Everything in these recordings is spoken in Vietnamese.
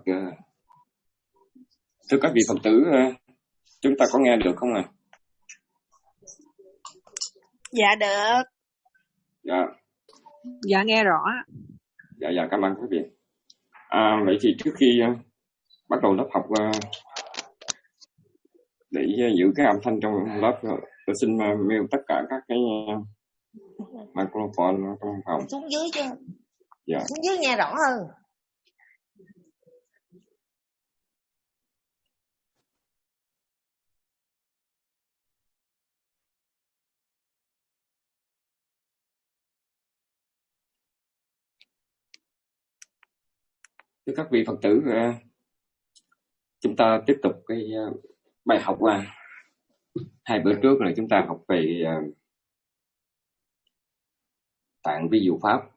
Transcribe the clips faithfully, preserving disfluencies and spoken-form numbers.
Thưa các vị Phật tử, chúng ta có nghe được không ạ? À? Dạ được. Dạ. Dạ nghe rõ. Dạ dạ cảm ơn quý vị. À, vậy thì trước khi uh, bắt đầu lớp học uh, để uh, giữ cái âm thanh trong lớp, uh, tôi xin uh, mute tất cả các cái uh, microphone trong phòng. Xuống dưới chứ. Dạ. Xuống dưới nghe rõ hơn. Thưa các vị Phật tử, uh, chúng ta tiếp tục cái uh, bài học qua. Uh, hai bữa trước là chúng ta học về uh, tạng vi diệu pháp,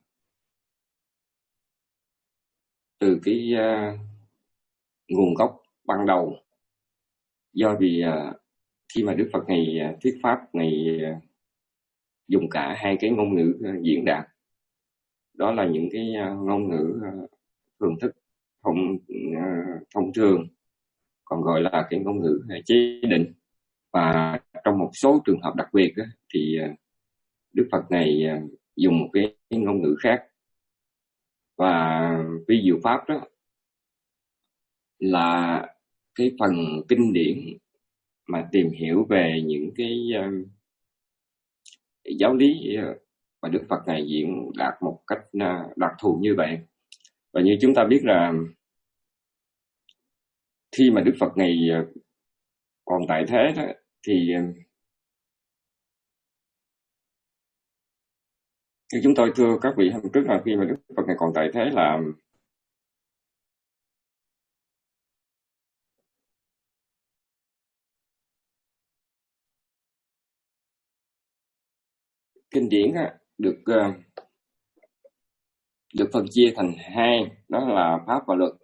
từ cái uh, nguồn gốc ban đầu. Do vì uh, khi mà Đức Phật Ngài uh, thuyết pháp, Ngài uh, dùng cả hai cái ngôn ngữ uh, diễn đạt. Đó là những cái uh, ngôn ngữ uh, thường thức, thông, uh, thông thường, còn gọi là cái ngôn ngữ uh, chế định. Và trong một số trường hợp đặc biệt uh, thì uh, Đức Phật này uh, dùng một cái, cái ngôn ngữ khác. Và vi diệu pháp đó là cái phần kinh điển mà tìm hiểu về những cái uh, giáo lý uh, mà Đức Phật này diễn đạt một cách uh, đặc thù như vậy. Và như chúng ta biết là khi mà Đức Phật này uh, còn tại thế đó, thì uh, như chúng tôi thưa các vị hôm trước là khi mà Đức Phật này còn tại thế là kinh điển á, được uh, được phân chia thành hai, đó là pháp và luật.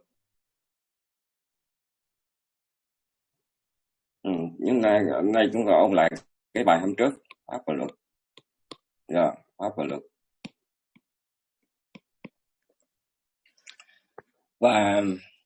Ừ, nhưng mà hôm nay chúng ta ôn lại cái bài hôm trước, pháp và luật. Dạ, pháp và luật. Và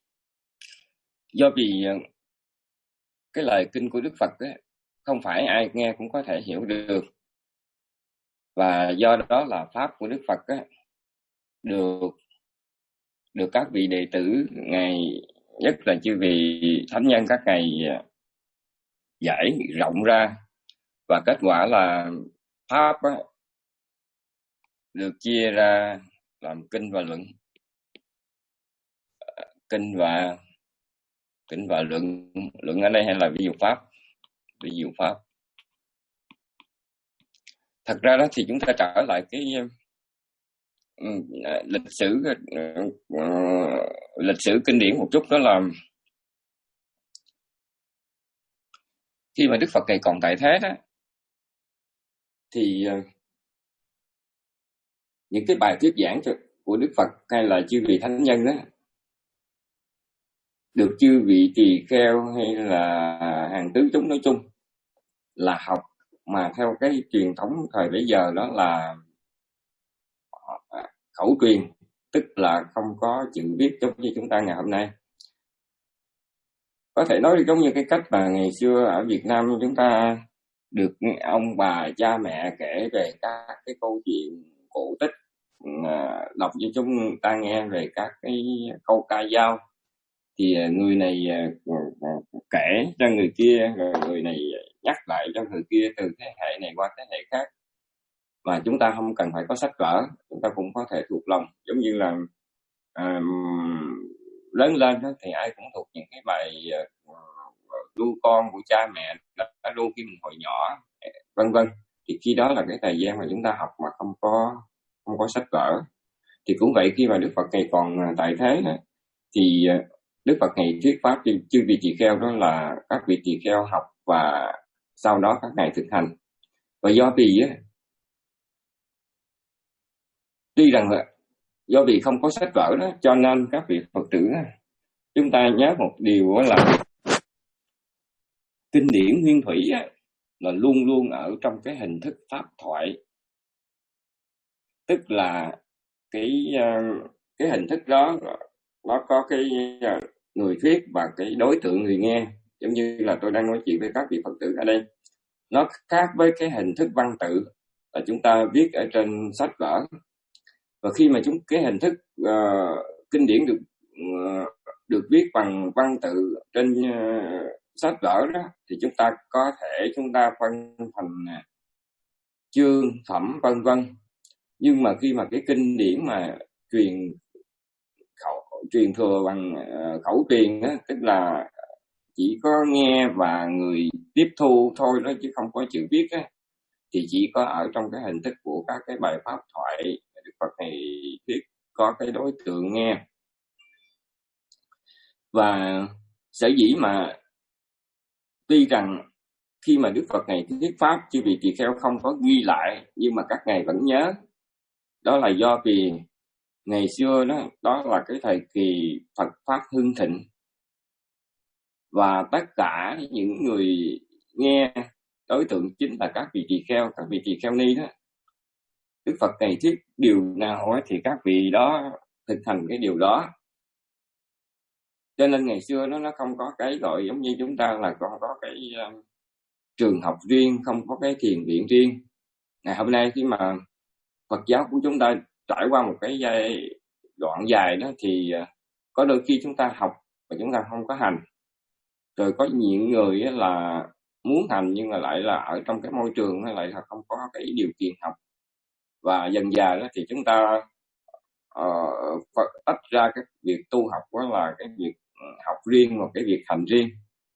do vì cái lời kinh của Đức Phật ấy, không phải ai nghe cũng có thể hiểu được. Và do đó là pháp của Đức Phật ấy, được được các vị đệ tử Ngài, nhất là chư vị thánh nhân các ngài giải rộng ra. Và kết quả là pháp ấy, được chia ra làm kinh và luận. Kinh và kinh và luận. Luận ở đây hay là vi diệu pháp? Vi diệu pháp. Thật ra đó thì chúng ta trở lại cái uh, lịch sử uh, lịch sử kinh điển một chút, đó là khi mà Đức Phật này còn tại thế đó, thì uh, những cái bài thuyết giảng của Đức Phật hay là chư vị thánh nhân đó được chư vị tỳ kheo hay là hàng tứ chúng nói chung là học mà theo cái truyền thống thời bấy giờ, đó là khẩu truyền, tức là không có chữ viết giống như chúng ta ngày hôm nay. Có thể nói giống như cái cách mà ngày xưa ở Việt Nam chúng ta được ông bà cha mẹ kể về các cái câu chuyện cổ tích, đọc cho chúng ta nghe về các cái câu ca dao. Thì người này kể cho người kia, rồi người này nhắc lại cho người kia từ thế hệ này qua thế hệ khác. Mà chúng ta không cần phải có sách vở, chúng ta cũng có thể thuộc lòng. Giống như là à, lớn lên đó, thì ai cũng thuộc những cái bài uh, ru con của cha mẹ đã ru khi mình hồi nhỏ, vân vân. Thì khi đó là cái thời gian mà chúng ta học mà không có không có sách vở. Thì cũng vậy, khi mà Đức Phật này còn tại thế đó, thì Đức Phật này thuyết pháp cho chư vị tỳ kheo, đó là các vị tỳ kheo học và sau đó các ngài thực hành. Và do vì á, tuy rằng là do vì không có sách vở đó, cho nên các vị Phật tử đó, chúng ta nhớ một điều là kinh điển nguyên thủy á, là luôn luôn ở trong cái hình thức pháp thoại, tức là cái cái hình thức đó nó có cái người thuyết và cái đối tượng người nghe, giống như là tôi đang nói chuyện với các vị Phật tử ở đây. Nó khác với cái hình thức văn tự là chúng ta viết ở trên sách vở. Và khi mà chúng cái hình thức uh, kinh điển được uh, được viết bằng văn tự trên uh, sách vở đó, thì chúng ta có thể chúng ta phân thành uh, chương, phẩm, vân vân. Nhưng mà khi mà cái kinh điển mà truyền khẩu truyền thừa bằng uh, khẩu truyền đó, tức là chỉ có nghe và người tiếp thu thôi đó, chứ không có chữ viết á, thì chỉ có ở trong cái hình thức của các cái bài pháp thoại Đức Phật này thuyết có cái đối tượng nghe. Và sở dĩ mà tuy rằng khi mà Đức Phật này thuyết pháp, chư vị tỳ kheo không có ghi lại nhưng mà các ngài vẫn nhớ, đó là do vì ngày xưa đó đó là cái thời kỳ Phật pháp hưng thịnh, và tất cả những người nghe đối tượng chính là các vị tỳ kheo, các vị tỳ kheo ni đó. Đức Phật này thuyết điều nào thì các vị đó thực hành cái điều đó. Cho nên ngày xưa nó nó không có cái gọi giống như chúng ta là còn có cái uh, trường học riêng, không có cái thiền viện riêng. Ngày hôm nay khi mà Phật giáo của chúng ta trải qua một cái giai đoạn dài đó, thì uh, có đôi khi chúng ta học và chúng ta không có hành. Rồi có những người là muốn hành nhưng mà lại là ở trong cái môi trường nó lại là không có cái điều kiện học. Và dần dà đó thì chúng ta uh, tách ra cái việc tu học đó là cái việc học riêng và cái việc hành riêng.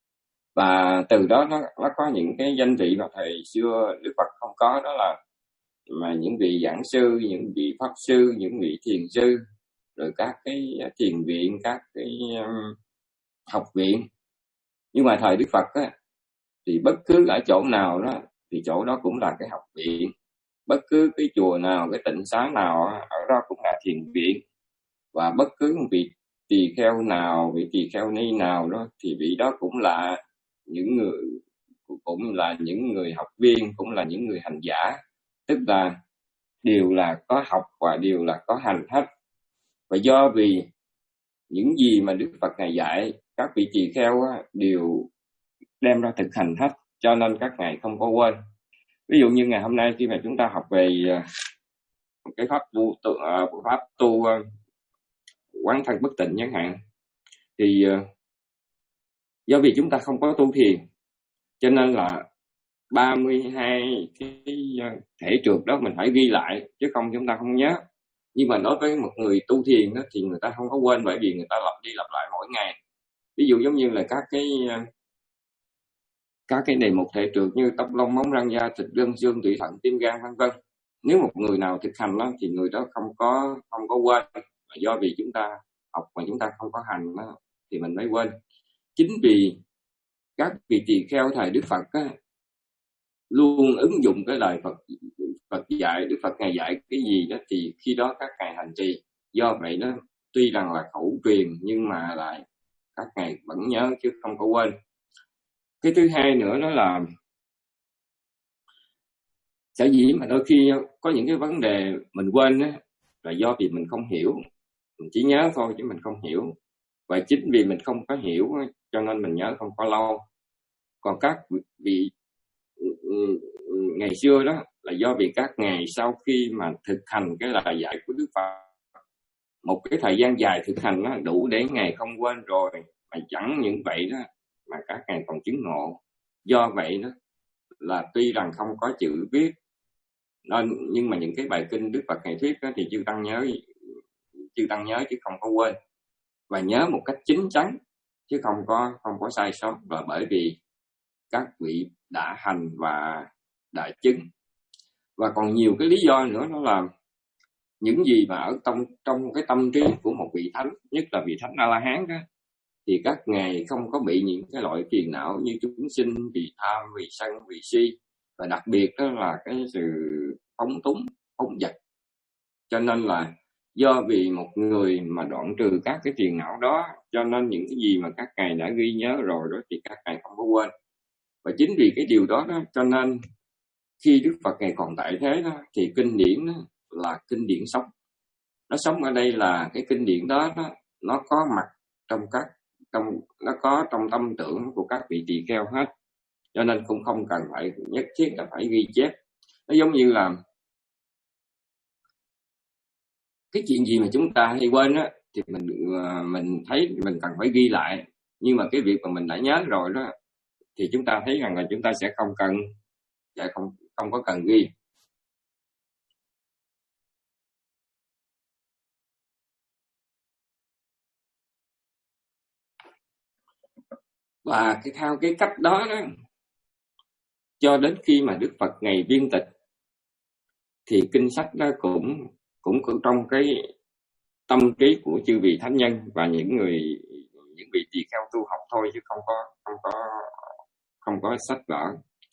Và từ đó nó, nó có những cái danh vị mà thời xưa Đức Phật không có, đó là mà những vị giảng sư, những vị pháp sư, những vị thiền sư, rồi các cái thiền viện, các cái um, học viện. Nhưng mà thời Đức Phật á, thì bất cứ ở chỗ nào đó thì chỗ đó cũng là cái học viện, bất cứ cái chùa nào, cái tịnh xá nào ở đó cũng là thiền viện. Và bất cứ một vị tỳ kheo nào, vị tỳ kheo ni nào đó thì vị đó cũng là những người cũng là những người học viên, cũng là những người hành giả, tức là đều là có học và đều là có hành hết. Và do vì những gì mà Đức Phật này dạy, các vị tỳ kheo đều đem ra thực hành hết, cho nên các ngài không có quên. Ví dụ như ngày hôm nay khi mà chúng ta học về cái pháp tu, tu pháp tu quán thân bất tịnh chẳng hạn, thì do vì chúng ta không có tu thiền, cho nên là ba mươi hai cái thể trượt đó mình phải ghi lại, chứ không chúng ta không nhớ. Nhưng mà đối với một người tu thiền đó, thì người ta không có quên, bởi vì người ta lặp đi lặp lại mỗi ngày. Ví dụ giống như là các cái các cái đề mục thể trượt như tóc lông móng răng da thịt gân xương tủy thận tim gan vân vân. Nếu một người nào thực hành đó thì người đó không có không có quên. Mà do vì chúng ta học mà chúng ta không có hành đó, thì mình mới quên. Chính vì các vị tỳ kheo thời Đức Phật á, luôn ứng dụng cái lời Phật Phật dạy, Đức Phật ngày dạy cái gì đó thì khi đó các ngài hành trì. Do vậy nó tuy rằng là khẩu truyền nhưng mà lại các ngài vẫn nhớ chứ không có quên. Cái thứ hai nữa đó là sở dĩ mà đôi khi có những cái vấn đề mình quên á, là do vì mình không hiểu, mình chỉ nhớ thôi chứ mình không hiểu. Và chính vì mình không có hiểu cho nên mình nhớ không có lâu. Còn các vị ngày xưa đó là do vì các ngài sau khi mà thực hành cái lời dạy của Đức Phật một cái thời gian dài thực hành nó đủ để ngài không quên rồi, mà chẳng những vậy đó mà các ngài còn chứng ngộ. Do vậy đó là tuy rằng không có chữ viết nên nhưng mà những cái bài kinh Đức Phật ngày thuyết đó thì chư tăng nhớ chư tăng nhớ chứ không có quên, và nhớ một cách chín chắn chứ không có không có sai sót, và bởi vì các vị đã hành và đã chứng. Và còn nhiều cái lý do nữa, đó là những gì mà ở trong trong cái tâm trí của một vị thánh, nhất là vị thánh A-la-hán đó, thì các ngài không có bị những cái loại phiền não như chúng sinh, vì tham, vì sân, vì si, và đặc biệt đó là cái sự phóng túng, phóng dật. Cho nên là do vì một người mà đoạn trừ các cái phiền não đó, cho nên những cái gì mà các ngài đã ghi nhớ rồi đó thì các ngài không có quên. Và chính vì cái điều đó đó, cho nên khi Đức Phật ngài còn tại thế đó, thì kinh điển đó là kinh điển sống. Nó sống ở đây là cái kinh điển đó, đó nó có mặt trong các trong nó có trong tâm tưởng của các vị tỳ kheo hết, cho nên cũng không cần phải nhất thiết là phải ghi chép. Nó giống như là cái chuyện gì mà chúng ta hay quên á thì mình mình thấy mình cần phải ghi lại, nhưng mà cái việc mà mình đã nhớ rồi đó thì chúng ta thấy rằng là chúng ta sẽ không cần sẽ không không có cần ghi. Và cái theo cái cách đó đó, cho đến khi mà Đức Phật ngày viên tịch thì kinh sách đó cũng cũng cũng trong cái tâm trí của chư vị thánh nhân và những người những vị tỳ kheo tu học thôi, chứ không có không có không có sách vở.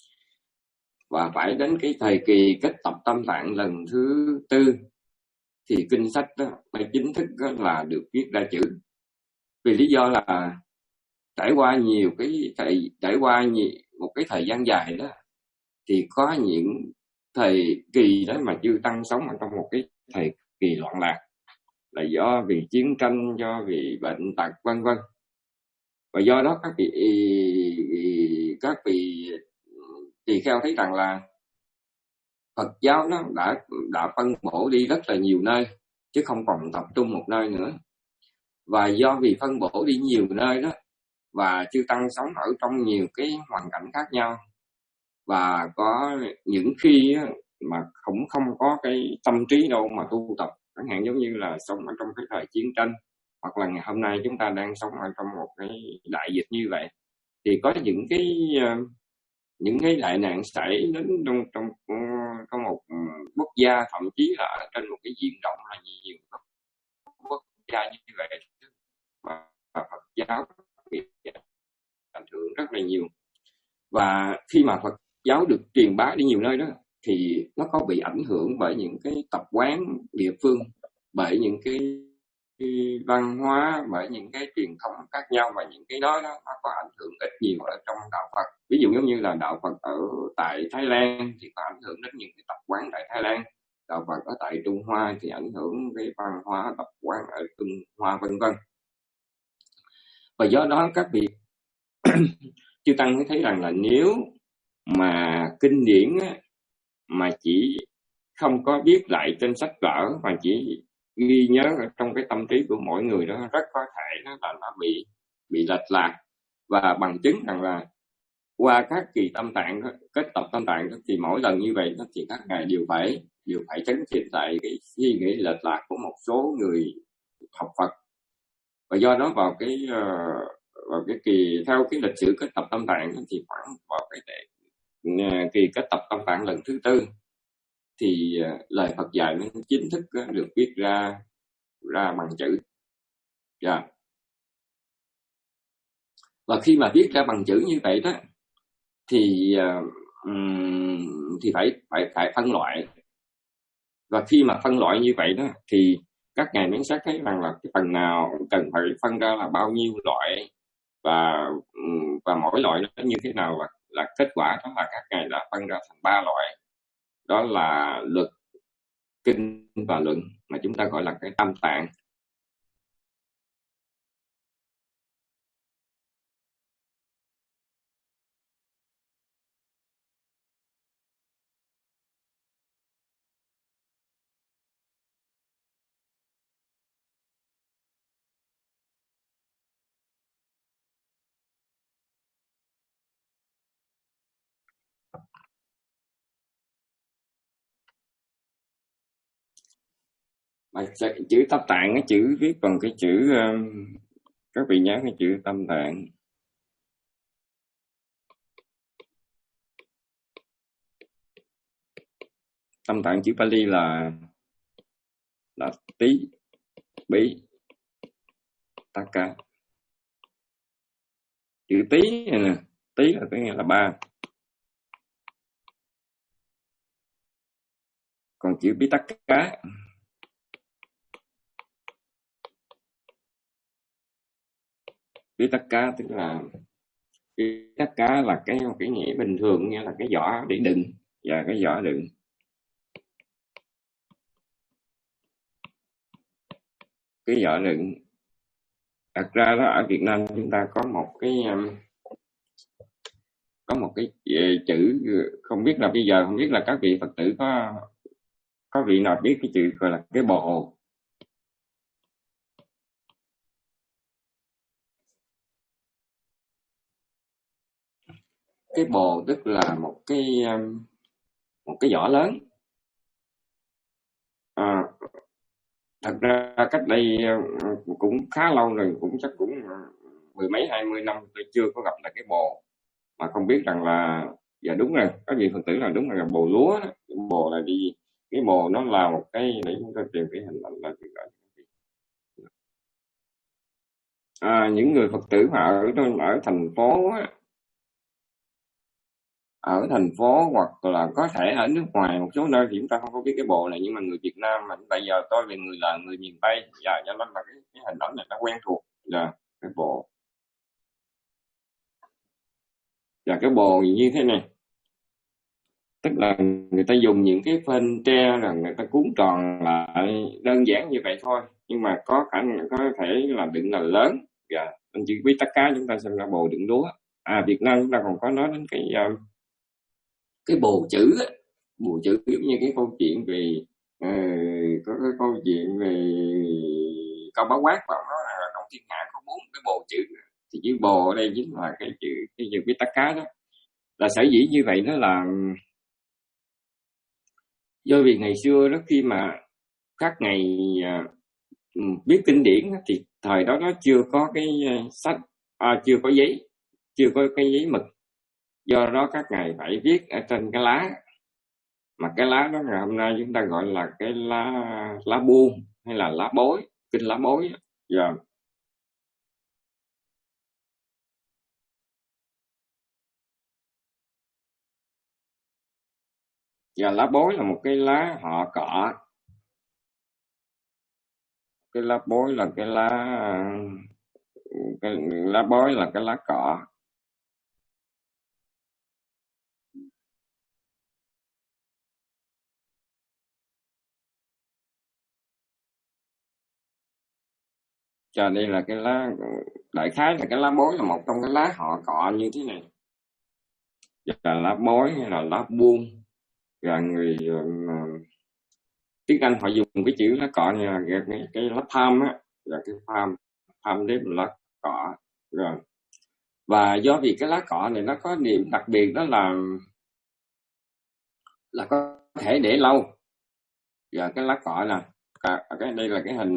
Và phải đến cái thời kỳ kết tập Tâm Tạng lần thứ tư thì kinh sách đó mới chính thức đó là được viết ra chữ. Vì lý do là trải qua nhiều cái thời trải qua nhiều, một cái thời gian dài đó, thì có những thời kỳ đó mà chư tăng sống ở trong một cái thời kỳ loạn lạc, là do vì chiến tranh, do vì bệnh tật vân vân. Và do đó các vị các vị tỳ kheo thấy rằng là Phật giáo nó đã đã phân bổ đi rất là nhiều nơi, chứ không còn tập trung một nơi nữa. Và do vì phân bổ đi nhiều nơi đó, và chư tăng sống ở trong nhiều cái hoàn cảnh khác nhau, và có những khi mà cũng không có cái tâm trí đâu mà tu tập, chẳng hạn giống như là sống ở trong cái thời chiến tranh, hoặc là ngày hôm nay chúng ta đang sống ở trong một cái đại dịch như vậy, thì có những cái những cái đại nạn xảy đến trong trong trong một quốc gia, thậm chí là ở trên một cái diện rộng là nhiều quốc gia như vậy, và Phật giáo bị ảnh hưởng rất là nhiều. Và khi mà Phật giáo được truyền bá đi nhiều nơi đó, thì nó có bị ảnh hưởng bởi những cái tập quán địa phương, bởi những cái văn hóa, bởi những cái truyền thống khác nhau, và những cái đó, đó nó có ảnh hưởng ít nhiều ở trong đạo Phật. Ví dụ giống như là đạo Phật ở tại Thái Lan thì có ảnh hưởng đến những cái tập quán tại Thái Lan, đạo Phật ở tại Trung Hoa thì ảnh hưởng cái văn hóa tập quán ở Trung Hoa vân vân. Và do đó các vị chư tăng mới thấy rằng là nếu mà kinh điển á, mà chỉ không có viết lại trên sách vở, mà chỉ ghi nhớ ở trong cái tâm trí của mỗi người đó, rất có thể nó là nó bị bị lệch lạc. Và bằng chứng rằng là qua các kỳ tâm tạng đó, kết tập tâm tạng đó, thì mỗi lần như vậy đó, thì các ngài đều phải đều phải chấn chỉnh lại cái suy nghĩ lệch lạc của một số người học Phật. Và do đó vào cái uh, vào cái kỳ theo cái lịch sử kết tập tâm tạng đó, thì khoảng vào cái tệ, uh, kỳ kết tập tâm tạng lần thứ tư thì uh, lời Phật dạy nó chính thức uh, được viết ra ra bằng chữ. Yeah. Và khi mà viết ra bằng chữ như vậy đó, thì uh, um, thì phải phải phải phân loại. Và khi mà phân loại như vậy đó, thì các ngài mới xét thấy rằng là cái phần nào cần phải phân ra là bao nhiêu loại, và và mỗi loại nó như thế nào, là là kết quả đó là các ngài đã phân ra thành ba loại. Đó là luật, kinh và luận, mà chúng ta gọi là cái tam tạng. Mà chữ tam tạng, cái chữ viết bằng cái chữ, các vị nhớ cái chữ tam tạng. Tam tạng chữ Pali là là tí, bí, taka. Chữ tí này nè, tí là có nghĩa là ba. Còn chữ bí tắc cá, bí tắc cá tức là bí tắc cá là cái cái nghĩa bình thường, nghĩa là cái giỏ để đựng, và cái giỏ đựng. Cái giỏ đựng Thật ra đó, ở Việt Nam chúng ta có một cái có một cái chữ, không biết là bây giờ không biết là các vị Phật tử có có vị nào biết cái chữ gọi là cái bồ. Cái bồ tức là một cái một cái vỏ lớn. À, thật ra cách đây cũng khá lâu rồi, cũng chắc cũng mười mấy hai mươi năm tôi chưa có gặp lại cái bồ, mà không biết rằng là dạ đúng rồi, các vị Phật tử là đúng là bồ lúa đó. Cái bồ là đi, cái bồ nó là một cái, để chúng ta tìm cái hình ảnh là gì đó. À, những người Phật tử mà ở ở thành phố á, ở thành phố hoặc là có thể ở nước ngoài một số nơi thì chúng ta không có biết cái bồ này, nhưng mà người Việt Nam mà bây giờ tôi là người là người miền Tây, dạ, cho nên là cái, cái hình ảnh này nó quen thuộc. Dạ, cái bồ, dạ, cái bồ như thế này, tức là người ta dùng những cái phên tre rồi người ta cuốn tròn lại, đơn giản như vậy thôi, nhưng mà có khả năng có thể là đựng là lớn. Dạ, anh chỉ biết tất cả chúng ta xem là bồ đựng lúa. À, Việt Nam chúng ta còn có nói đến cái uh, cái bồ chữ á. Bồ chữ giống như cái câu chuyện về uh, có cái câu chuyện về câu báo quát vào đó là trong thiên hạ có bốn cái bồ chữ, thì chữ bồ ở đây chính là cái chữ cái chữ biết tất cả đó. Là sở dĩ như vậy đó là do vì ngày xưa đó, khi mà các ngày uh, viết kinh điển thì thời đó nó chưa có cái uh, sách, à, chưa có giấy, chưa có cái giấy mực, do đó các ngài phải viết ở trên cái lá, mà cái lá đó ngày hôm nay chúng ta gọi là cái lá lá buông hay là lá bối, kinh lá bối. Dạ. Và lá bối là một cái lá họ cọ, cái lá bối là cái lá cái lá bối là cái lá cọ. Cho đây là cái lá, đại khái là cái lá bối là một trong cái lá họ cọ như thế này, là lá bối hay là lá buông. Và người uh, tiếng Anh họ dùng cái chữ lá cọ này là cái, cái lá palm á, là cái palm palm đấy là lá cọ. Rồi, và do vì cái lá cọ này nó có điểm đặc biệt đó là là có thể để lâu. Và cái lá cọ là cái đây là cái hình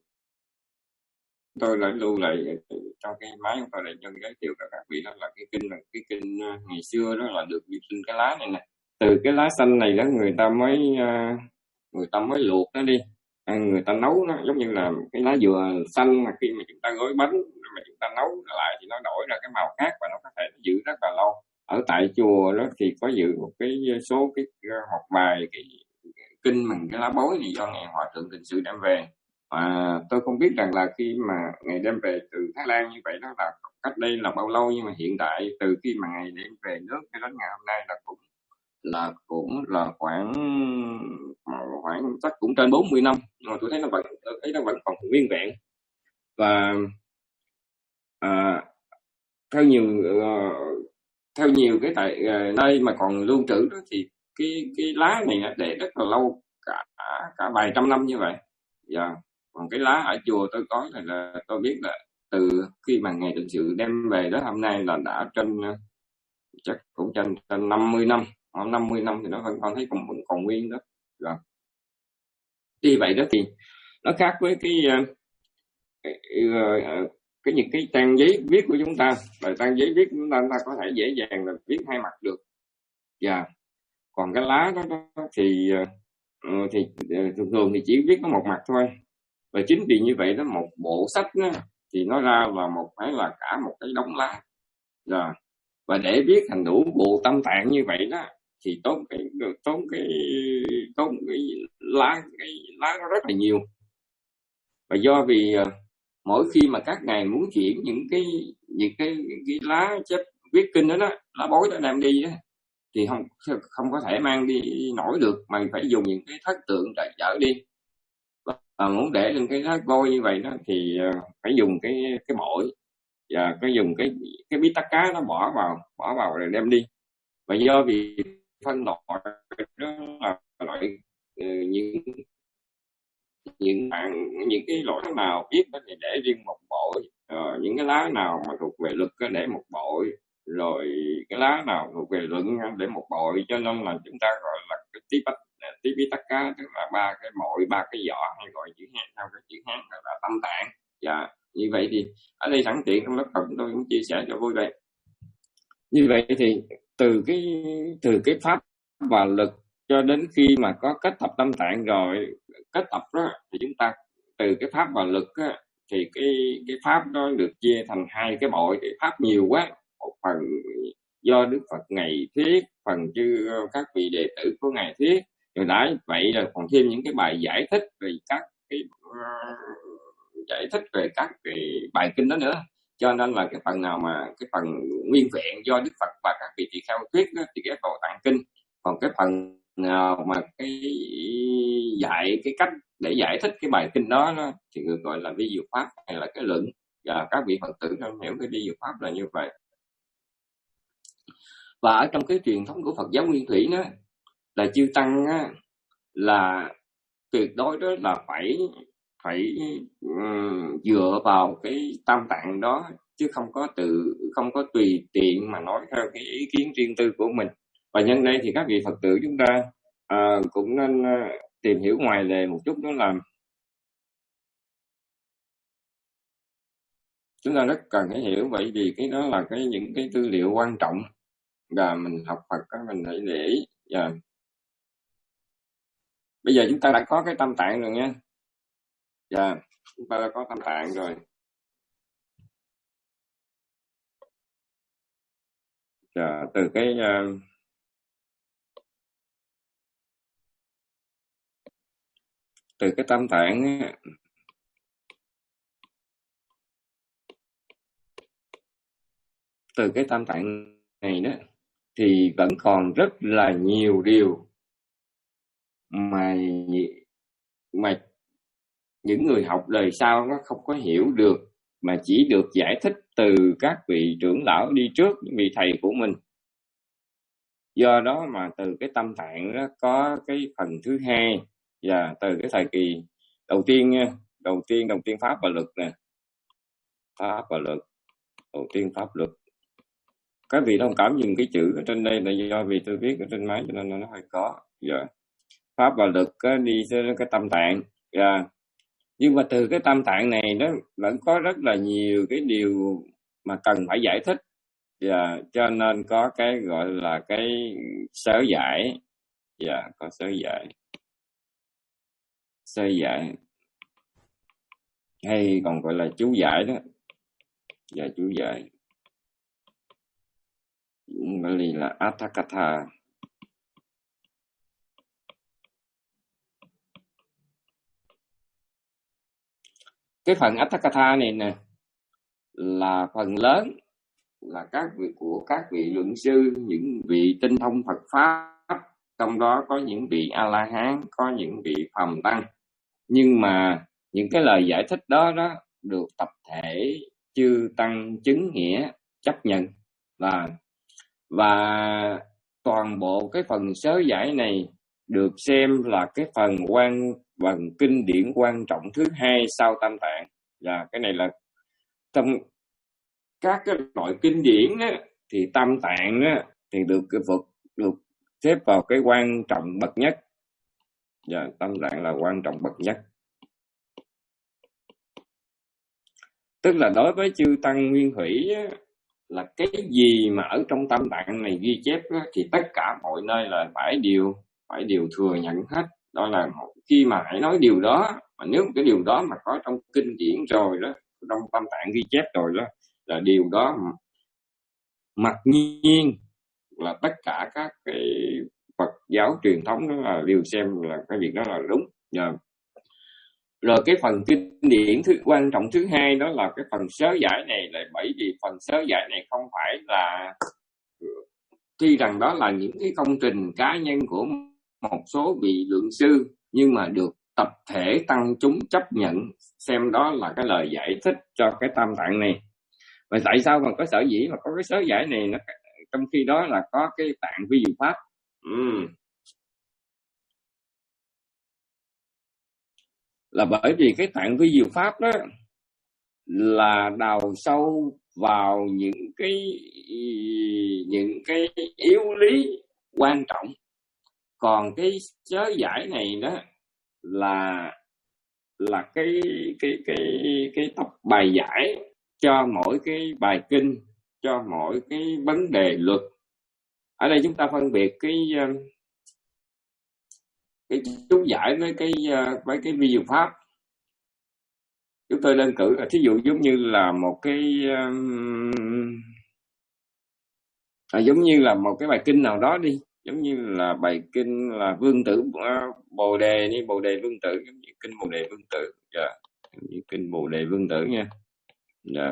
tôi đã lưu lại cho cái máy của tôi để cho giới thiệu cho các vị, đó là cái kinh là cái kinh ngày xưa đó là được viết trên cái lá này nè. Từ cái lá xanh này đó người ta mới người ta mới luộc nó đi, người ta nấu nó giống như là cái lá dừa xanh mà khi mà chúng ta gói bánh mà chúng ta nấu lại thì nó đổi ra cái màu khác và nó có thể giữ rất là lâu. Ở tại chùa đó thì có giữ một cái số cái một bài cái kinh bằng cái lá bối này do ngài Hòa thượng Tịnh Sự đem về. À, tôi không biết rằng là khi mà ngài đem về từ Thái Lan như vậy đó là cách đây là bao lâu, nhưng mà hiện tại từ khi mà ngài đem về nước cho đến ngày hôm nay là cũng là cũng là khoảng khoảng chắc cũng trên bốn mươi năm, nhưng mà tôi thấy nó vẫn tôi thấy nó vẫn còn nguyên vẹn. Và à, theo nhiều uh, theo nhiều cái tại uh, nơi mà còn lưu trữ đó thì cái cái lá này để rất là lâu, cả cả vài trăm năm như vậy. Dạ. Còn cái lá ở chùa tôi có là, là tôi biết là từ khi mà ngài Tịnh Sự đem về đó hôm nay là đã trên chắc cũng trên trên năm mươi năm, năm mươi năm thì nó vẫn còn thấy còn vẫn còn nguyên đó. Rồi. Vì vậy đó thì nó khác với cái cái, cái những cái trang giấy viết của chúng ta. Và trang giấy viết của chúng ta, chúng ta có thể dễ dàng là viết hai mặt được. Dạ. Còn cái lá đó, đó thì thì thường thường thì chỉ viết có một mặt thôi. Và chính vì như vậy đó, một bộ sách đó, thì nó ra là một phải là cả một cái đống lá. Rồi. Và để viết thành đủ bộ tâm tạng như vậy đó thì tốn cái tốn cái tốn cái lá cái lá nó rất là nhiều. Và do vì uh, mỗi khi mà các ngài muốn chuyển những cái những cái, những cái lá chép viết kinh đó, đó lá bối đó đem đi đó, thì không không có thể mang đi nổi được, mà phải dùng những cái thất tượng để chở đi. à, muốn để lên cái lá vôi như vậy đó thì uh, phải dùng cái cái bội và cái dùng cái cái bí tắc cá nó bỏ vào bỏ vào rồi đem đi. Và do vì phân loại đó là loại uh, những những bạn những cái loại nào biết thì để riêng một bội, ờ, những cái lá nào mà thuộc về lực để một bội, rồi cái lá nào thuộc về luận để một bội, cho nên là chúng ta gọi là cái tí bách tí bí tắc cá, tức là ba cái bội ba cái vỏ, hay gọi chữ Hán theo cái chữ Hán là tâm tạng. Và như vậy thì ở đây sẵn tiện trong lớp học tôi cũng chia sẻ cho vui vậy. Như vậy thì từ cái từ cái pháp và lực cho đến khi mà có kết tập tâm tạng rồi, kết tập đó thì chúng ta từ cái pháp và lực á, thì cái cái pháp đó được chia thành hai cái bội. Thì pháp nhiều quá, một phần do Đức Phật ngày thuyết, phần chư các vị đệ tử của ngài thuyết, rồi đã vậy là còn thêm những cái bài giải thích về các cái uh, giải thích về các cái bài kinh đó nữa. Cho nên là cái phần nào mà cái phần nguyên vẹn do Đức Phật và các vị tỳ kheo thuyết đó, thì cái Cầu Tạng Kinh. Còn cái phần nào mà cái dạy cái cách để giải thích cái bài kinh đó, đó thì được gọi là vi diệu pháp hay là cái luận. Và các vị Phật tử nên hiểu cái vi diệu pháp là như vậy. Và ở trong cái truyền thống của Phật giáo Nguyên Thủy đó, là chư tăng á, là tuyệt đối đó là phải phải um, dựa vào cái tam tạng đó, chứ không có tự không có tùy tiện mà nói theo cái ý kiến riêng tư của mình. Và nhân đây thì các vị Phật tử chúng ta uh, cũng nên uh, tìm hiểu ngoài lề một chút, đó là chúng ta rất cần phải hiểu, vậy vì cái đó là cái những cái tư liệu quan trọng và mình học Phật đó mình phải để ý. Yeah. Bây giờ chúng ta đã có cái tâm tạng rồi nha. Dạ, yeah, chúng ta đã có tâm tạng rồi. Dạ, yeah, từ cái uh, từ cái tâm tạng á, từ cái tâm tạng này đó thì vẫn còn rất là nhiều điều mà mà những người học đời sau nó không có hiểu được, mà chỉ được giải thích từ các vị trưởng lão đi trước, những vị thầy của mình. Do đó mà từ cái tâm tạng đó có cái phần thứ hai, và từ cái thời kỳ đầu tiên nha, đầu tiên đầu tiên pháp và luật nè, pháp và luật, đầu tiên pháp luật. Các vị thông cảm dùm cái chữ ở trên đây là do vì tôi viết ở trên máy cho nên nó hơi khó. Dạ. Pháp và luật đi tới cái tâm tạng. Dạ. Nhưng mà từ cái tâm tạng này nó vẫn có rất là nhiều cái điều mà cần phải giải thích. Dạ. Cho nên có cái gọi là cái sớ giải. Dạ, có sớ giải. Sơ giải. Hay còn gọi là chú giải đó. Dạ, chú giải. Bali là Atthakatha. Cái phần Atthakatha này nè là phần lớn là các vị của các vị luận sư, những vị tinh thông Phật pháp, trong đó có những vị A La Hán, có những vị phàm tăng. Nhưng mà những cái lời giải thích đó đó được tập thể chư tăng chứng nghĩa chấp nhận, và và toàn bộ cái phần sớ giải này được xem là cái phần quan phần kinh điển quan trọng thứ hai sau tam tạng. Và cái này là trong các cái loại kinh điển á, thì tam tạng á, thì được cái Phật được xếp vào cái quan trọng bậc nhất. Và tam tạng là quan trọng bậc nhất. Tức là đối với chư tăng Nguyên Thủy á, là cái gì mà ở trong tam tạng này ghi chép á, thì tất cả mọi nơi là phải điều phải điều thừa nhận hết. Đó là khi mà hãy nói điều đó, mà nếu cái điều đó mà có trong kinh điển rồi đó, trong tam tạng ghi chép rồi đó, là điều đó mặc nhiên là tất cả các cái Phật giáo truyền thống đó là đều xem là cái việc đó là đúng. Yeah. Rồi cái phần kinh điển thứ quan trọng thứ hai đó là cái phần sớ giải này, là bởi vì phần sớ giải này không phải là, tuy rằng đó là những cái công trình cá nhân của một số vị luận sư, nhưng mà được tập thể tăng chúng chấp nhận, xem đó là cái lời giải thích cho cái tam tạng này. Và tại sao mà có sở dĩ mà có cái sớ giải này, nó trong khi đó là có cái tạng vi diệu pháp. uhm. Là bởi vì cái tạng vi diệu pháp đó là đào sâu vào những cái những cái yếu lý quan trọng. Còn cái sớ giải này đó là là cái cái cái cái tập bài giải cho mỗi cái bài kinh, cho mỗi cái vấn đề luật. Ở đây chúng ta phân biệt cái cái chú giải với cái với cái vi diệu pháp. Chúng tôi đơn cử là thí dụ giống như là một cái à, giống như là một cái bài kinh nào đó đi, giống như là bài kinh là Vương Tử Bồ Đề đi, Bồ Đề Vương Tử, giống như kinh Bồ Đề Vương Tử, dạ, như kinh Bồ Đề Vương Tử nha, dạ.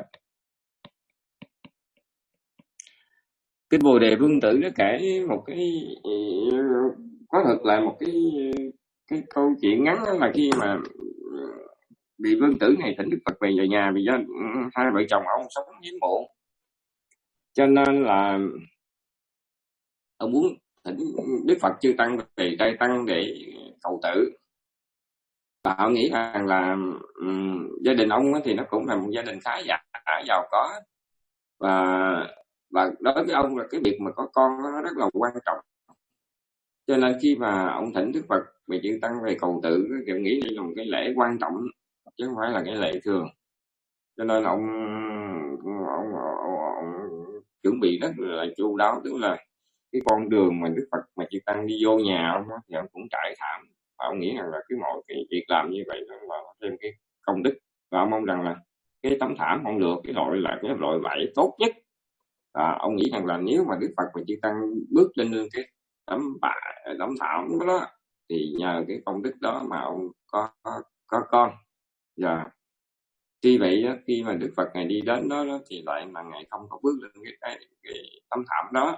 Kinh Bồ Đề Vương Tử nó kể một cái, có thật là một cái cái câu chuyện ngắn, đó là khi mà bị Vương Tử này thỉnh Đức Phật về về nhà, vì do hai vợ chồng ông sống hiếm muộn, cho nên là ông muốn thỉnh Đức Phật chư tăng về Tây Tăng để cầu tử. Và họ nghĩ rằng là um, gia đình ông thì nó cũng là một gia đình khá giả, khá giàu có, và và đối với ông là cái việc mà có con nó rất là quan trọng. Cho nên khi mà ông thỉnh Đức Phật về chư tăng về cầu tử, kiểu nghĩ đây là một cái lễ quan trọng chứ không phải là cái lễ thường. Cho nên ông ông, ông, ông, ông chuẩn bị rất là chu đáo, tức là cái con đường mà Đức Phật mà chư tăng đi vô nhà ông đó, thì ông cũng trải thảm. Và ông nghĩ rằng là cái mọi cái việc làm như vậy đó là thêm cái công đức, và ông mong rằng là cái tấm thảm ông được cái loại là cái loại vải tốt nhất. Và ông nghĩ rằng là nếu mà Đức Phật và chư tăng bước lên cái tấm bại tấm thảm đó, thì nhờ cái công đức đó mà ông có có, có con. Và tuy vậy đó, khi mà Đức Phật ngài đi đến đó, đó thì lại mà ngài không có bước lên cái, cái, cái tấm thảm đó,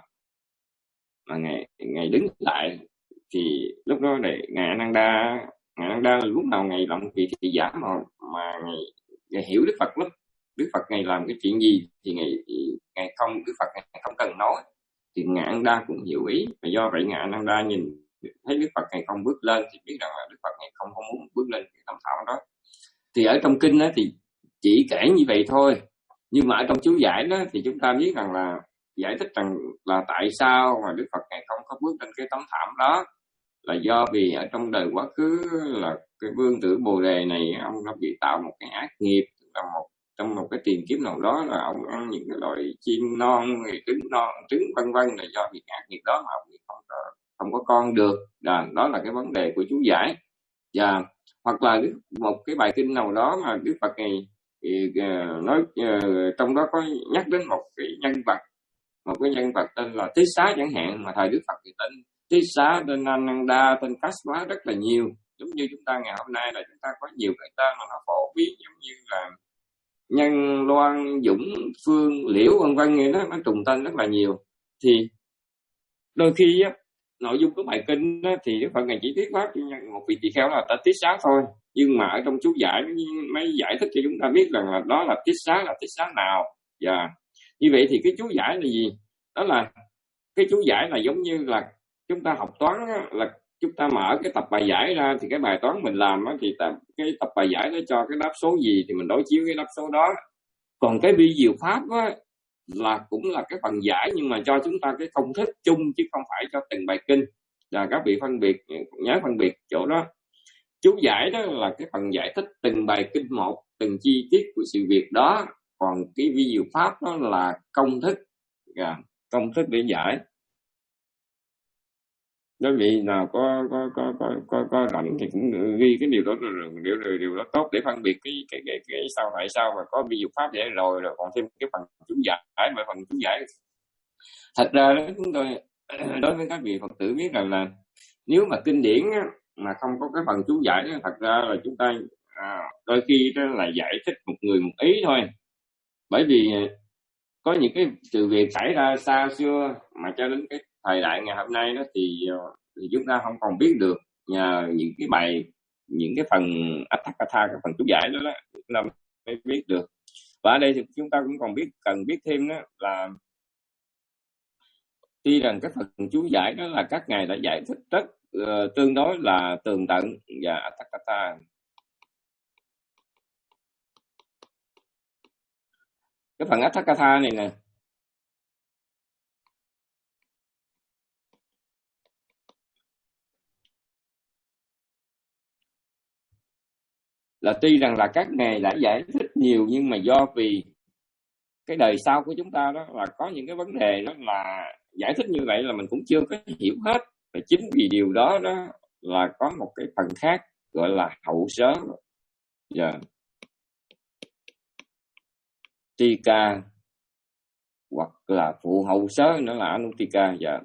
mà ngài ngài đứng lại. Thì lúc đó để ngài Ananda ngài Ananda lúc nào ngài làm vị thị giả mà mà ngài, ngài hiểu Đức Phật lắm. Đức Phật ngài làm cái chuyện gì thì ngài ngài không Đức Phật ngài không cần nói, thì ngài Ananda cũng hiểu ý. Và do vậy ngài Ananda nhìn thấy Đức Phật ngài không bước lên thì biết rằng là Đức Phật ngài không có muốn bước lên cái tấm thảm đó. Thì ở trong kinh đó thì chỉ kể như vậy thôi, nhưng mà ở trong chú giải đó thì chúng ta biết rằng là giải thích rằng là tại sao mà Đức Phật ngài không có bước lên cái tấm thảm đó, là do vì ở trong đời quá khứ là cái Vương Tử Bồ Đề này ông đã bị tạo một cái ác nghiệp, là một trong một cái tiền kiếp nào đó là ông ăn những cái loại chim non, trứng non, trứng vân vân, là do việc ác nghiệp đó mà ông không có không có con được. Đó, đó là cái vấn đề của chú giải. Và hoặc là một cái bài kinh nào đó mà Đức Phật này thì, uh, nói uh, trong đó có nhắc đến một cái nhân vật, một cái nhân vật tên là Tiết Xá chẳng hạn, mà thời Đức Phật thì tên Tiết Xá, tên Ananda, tên Kaspa rất là nhiều. Giống như chúng ta ngày hôm nay là chúng ta có nhiều cái tên mà nó phổ biến, giống như là Nhân, Loan, Dũng, Phương, Liễu vân vân, như đó nó trùng tên rất là nhiều. Thì đôi khi á, nội dung của bài kinh đó, thì Đức Phật ngài chỉ thuyết pháp một vị tỳ kheo là tên Tiết Xá thôi, nhưng mà ở trong chú giải mới giải thích cho chúng ta biết rằng là đó là Tiết Xá là Tiết Xá nào. Và như vậy thì cái chú giải là gì? Đó là cái chú giải là giống như là chúng ta học toán á, là chúng ta mở cái tập bài giải ra, thì cái bài toán mình làm á, thì tập, cái tập bài giải nó cho cái đáp số gì thì mình đối chiếu cái đáp số đó. Còn cái vi diệu pháp á, là cũng là cái phần giải, nhưng mà cho chúng ta cái công thức chung chứ không phải cho từng bài kinh. Là các vị phân biệt, nhớ phân biệt chỗ đó. Chú giải đó là cái phần giải thích từng bài kinh một, từng chi tiết của sự việc đó. Còn cái vi diệu pháp đó là công thức, yeah, công thức để giải. Đó vị nào có có có có có có rảnh thì cũng ghi cái điều đó, điều điều điều đó tốt để phân biệt cái cái cái, cái sau tại sao mà có vi diệu pháp vậy, rồi rồi còn thêm cái phần chú giải. Và phần chú giải thật ra đó, chúng tôi đối với các vị Phật tử biết rằng là nếu mà kinh điển á, mà không có cái phần chú giải đó, thật ra là chúng ta à, đôi khi đó là giải thích một người một ý thôi. Bởi vì có những cái sự việc xảy ra xa xưa mà cho đến cái thời đại ngày hôm nay đó thì, thì chúng ta không còn biết được nhờ những cái bài những cái phần Atthakatha, cái phần chú giải đó, đó chúng ta mới biết được. Và ở đây thì chúng ta cũng còn biết cần biết thêm đó là tuy rằng cái phần chú giải đó là các ngài đã giải thích rất uh, tương đối là tường tận và Atthakatha. Cái phần Atthakatha này nè là tuy rằng là các ngài đã giải thích nhiều, nhưng mà do vì cái đời sau của chúng ta đó là có những cái vấn đề đó là giải thích như vậy là mình cũng chưa có hiểu hết. Và chính vì điều đó đó là có một cái phần khác gọi là hậu sớ, yeah. Tika hoặc là phụ hậu sớ nữa là Anutika, dạ.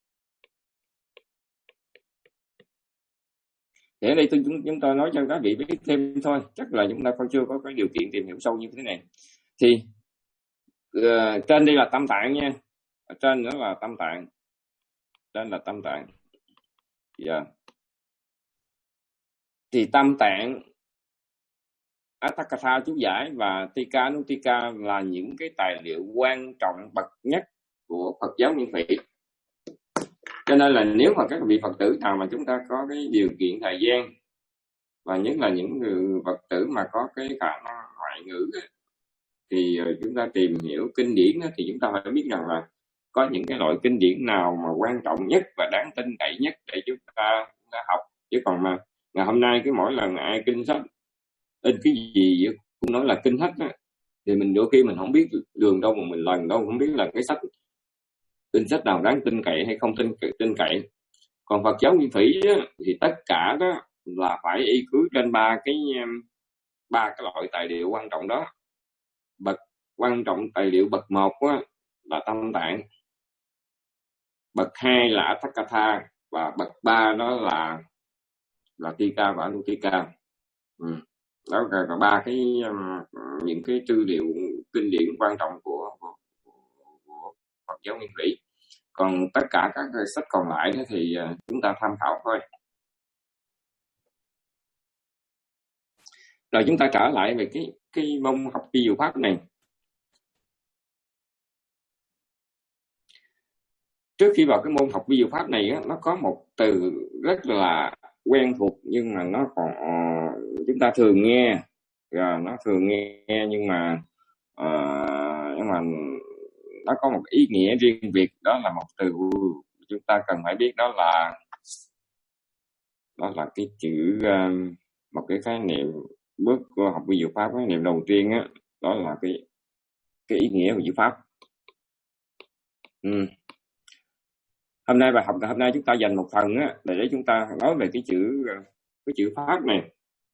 Thì ở đây tôi chúng, chúng tôi nói cho các vị biết thêm thôi, chắc là chúng ta còn chưa có cái điều kiện tìm hiểu sâu như thế này. Thì uh, trên đây là tâm tạng nha, ở trên nữa là tâm tạng, trên là tâm tạng, dạ. Yeah. Thì tâm tạng, Atthakatha chú giải và Tika Anutika là những cái tài liệu quan trọng bậc nhất của Phật giáo Nguyên Thủy. Cho nên là nếu mà các vị Phật tử nào mà chúng ta có cái điều kiện thời gian, và nhất là những người Phật tử mà có cái khả năng ngoại ngữ ấy, thì chúng ta tìm hiểu kinh điển ấy, thì chúng ta phải biết rằng là có những cái loại kinh điển nào mà quan trọng nhất và đáng tin cậy nhất để chúng ta, chúng ta học. Chứ còn mà ngày hôm nay cái mỗi lần ai kinh sách in cái gì cũng nói là kinh hết á, thì mình đôi khi mình không biết đường đâu mà mình lần đâu không biết là cái sách tin sách nào đáng tin cậy hay không tin tin cậy. Còn Phật giáo Nguyên Thủy á, thì tất cả đó là phải y cứ trên ba cái ba cái loại tài liệu quan trọng đó. Bậc quan trọng tài liệu bậc một á, là tâm tạng, bậc hai là Atthakatha, và bậc ba đó là là Tika và Anutika. Ừ. Đó là ba cái um, những cái tư liệu kinh điển quan trọng của, của, của Phật giáo Nguyên Thủy. Còn tất cả các sách còn lại đó thì uh, chúng ta tham khảo thôi. Rồi chúng ta trở lại về cái cái môn học vi diệu pháp này. Trước khi vào cái môn học vi diệu pháp này á, nó có một từ rất là quen thuộc nhưng mà nó còn uh, chúng ta thường nghe, rồi nó thường nghe nhưng mà uh, nhưng mà nó có một ý nghĩa riêng biệt, đó là một từ chúng ta cần phải biết, đó là đó là cái chữ uh, một cái khái niệm bước của học vi diệu pháp. Khái niệm đầu tiên á, đó là cái cái ý nghĩa của chữ pháp. Ừ. Hôm nay bài học hôm nay chúng ta dành một phần á để chúng ta nói về cái chữ cái chữ pháp này.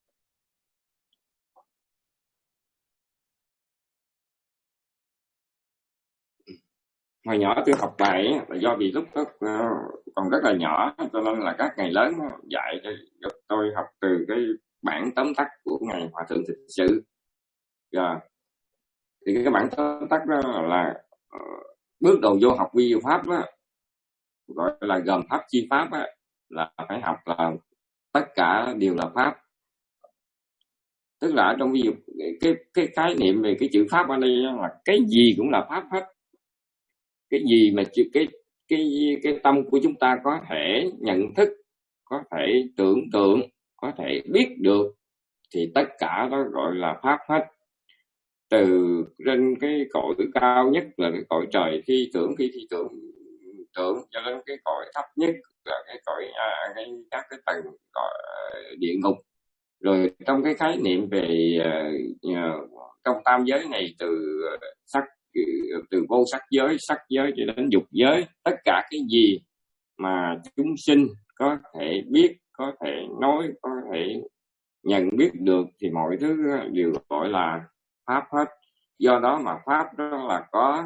Hồi nhỏ tôi học bài á, là do vì lúc đó còn rất là nhỏ, cho nên là các ngày lớn dạy cho tôi học từ cái bản tóm tắt của ngài Hòa thượng Thực Sự. Rồi thì cái bản tóm tắt đó là uh, bước đầu vô học vi diệu pháp á, gọi là gồm pháp chi pháp á, là phải học là tất cả đều là pháp. Tức là trong ví dụ cái cái khái niệm về cái chữ pháp ở đây là cái gì cũng là pháp hết. Cái gì mà cái cái cái tâm của chúng ta có thể nhận thức, có thể tưởng tượng, có thể biết được, thì tất cả đó gọi là pháp hết. Từ trên cái cõi cao nhất là cái cõi trời thi tưởng, khi thi tưởng tưởng cho đến cái cõi thấp nhất là cái cõi à, cái các cái tầng cõi địa ngục. Rồi trong cái khái niệm về uh, trong tam giới này, từ sắc từ vô sắc giới, sắc giới cho đến dục giới, tất cả cái gì mà chúng sinh có thể biết, có thể nói, có thể nhận biết được thì mọi thứ đều gọi là pháp hết. Do đó mà pháp đó là có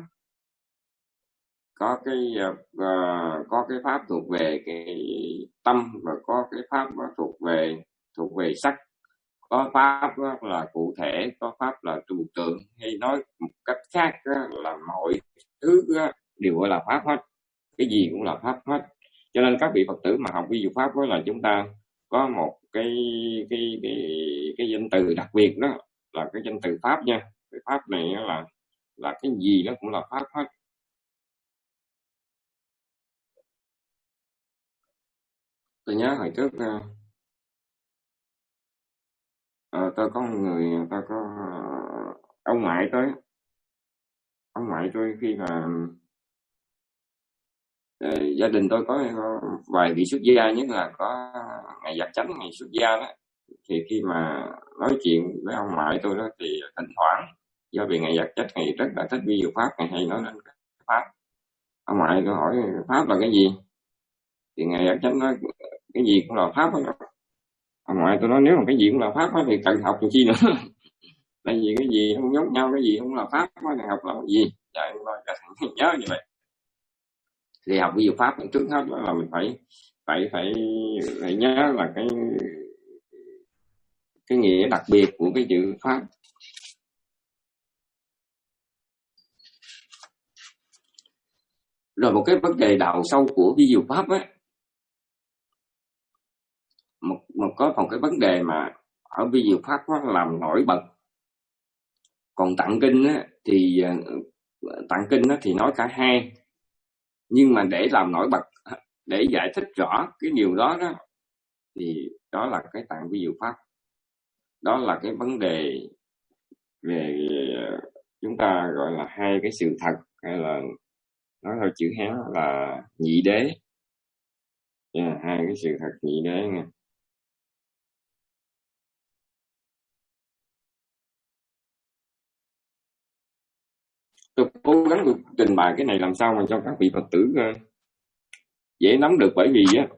có cái uh, có cái pháp thuộc về cái tâm, và có cái pháp thuộc về thuộc về sắc, có pháp là cụ thể, có pháp là trừu tượng, hay nói một cách khác là mọi thứ đều gọi là pháp hết. Cái gì cũng là pháp hết. Cho nên các vị Phật tử mà học vi diệu pháp đó là chúng ta có một cái cái cái cái danh từ đặc biệt, đó là cái danh từ pháp nha. Cái pháp này là là cái gì nó cũng là pháp hết. Tôi nhớ hồi trước uh, uh, tôi có một người, tôi có uh, ông ngoại tôi ông ngoại tôi khi mà uh, gia đình tôi có uh, vài vị xuất gia, nhất là có ngày Giặc Chánh, ngày xuất gia đó, thì khi mà nói chuyện với ông ngoại tôi đó thì thỉnh thoảng, do vì ngày Giặc Chánh ngày rất là thích vi diệu pháp, ngày hay nói lên pháp. Ông ngoại tôi hỏi pháp là cái gì, thì ngày Giặc Chánh nói cái gì cũng là pháp hết. Ông ngoại tôi nói nếu mà cái gì cũng là pháp hết thì cần học làm chi nữa. Tại vì cái gì không giống nhau, cái gì cũng là pháp mới học làm cái gì. Dạ, em nói cả thằng nhớ như vậy. Thì học ví dụ pháp trước hết là mình phải phải phải phải nhớ là cái cái nghĩa đặc biệt của cái chữ pháp. Rồi một cái vấn đề đào sâu của ví dụ pháp á, một, một có một cái vấn đề mà ở ví dụ pháp nó làm nổi bật. Còn tạng kinh á, thì tạng kinh á, thì nói cả hai, nhưng mà để làm nổi bật, để giải thích rõ cái điều đó đó, thì đó là cái tạng ví dụ pháp. Đó là cái vấn đề về chúng ta gọi là hai cái sự thật, hay là nói theo chữ Hán là nhị đế. Yeah, hai cái sự thật nhị đế nha. Tôi cố gắng tôi trình bày cái này làm sao mà cho các vị Phật tử uh, dễ nắm được, bởi vì á,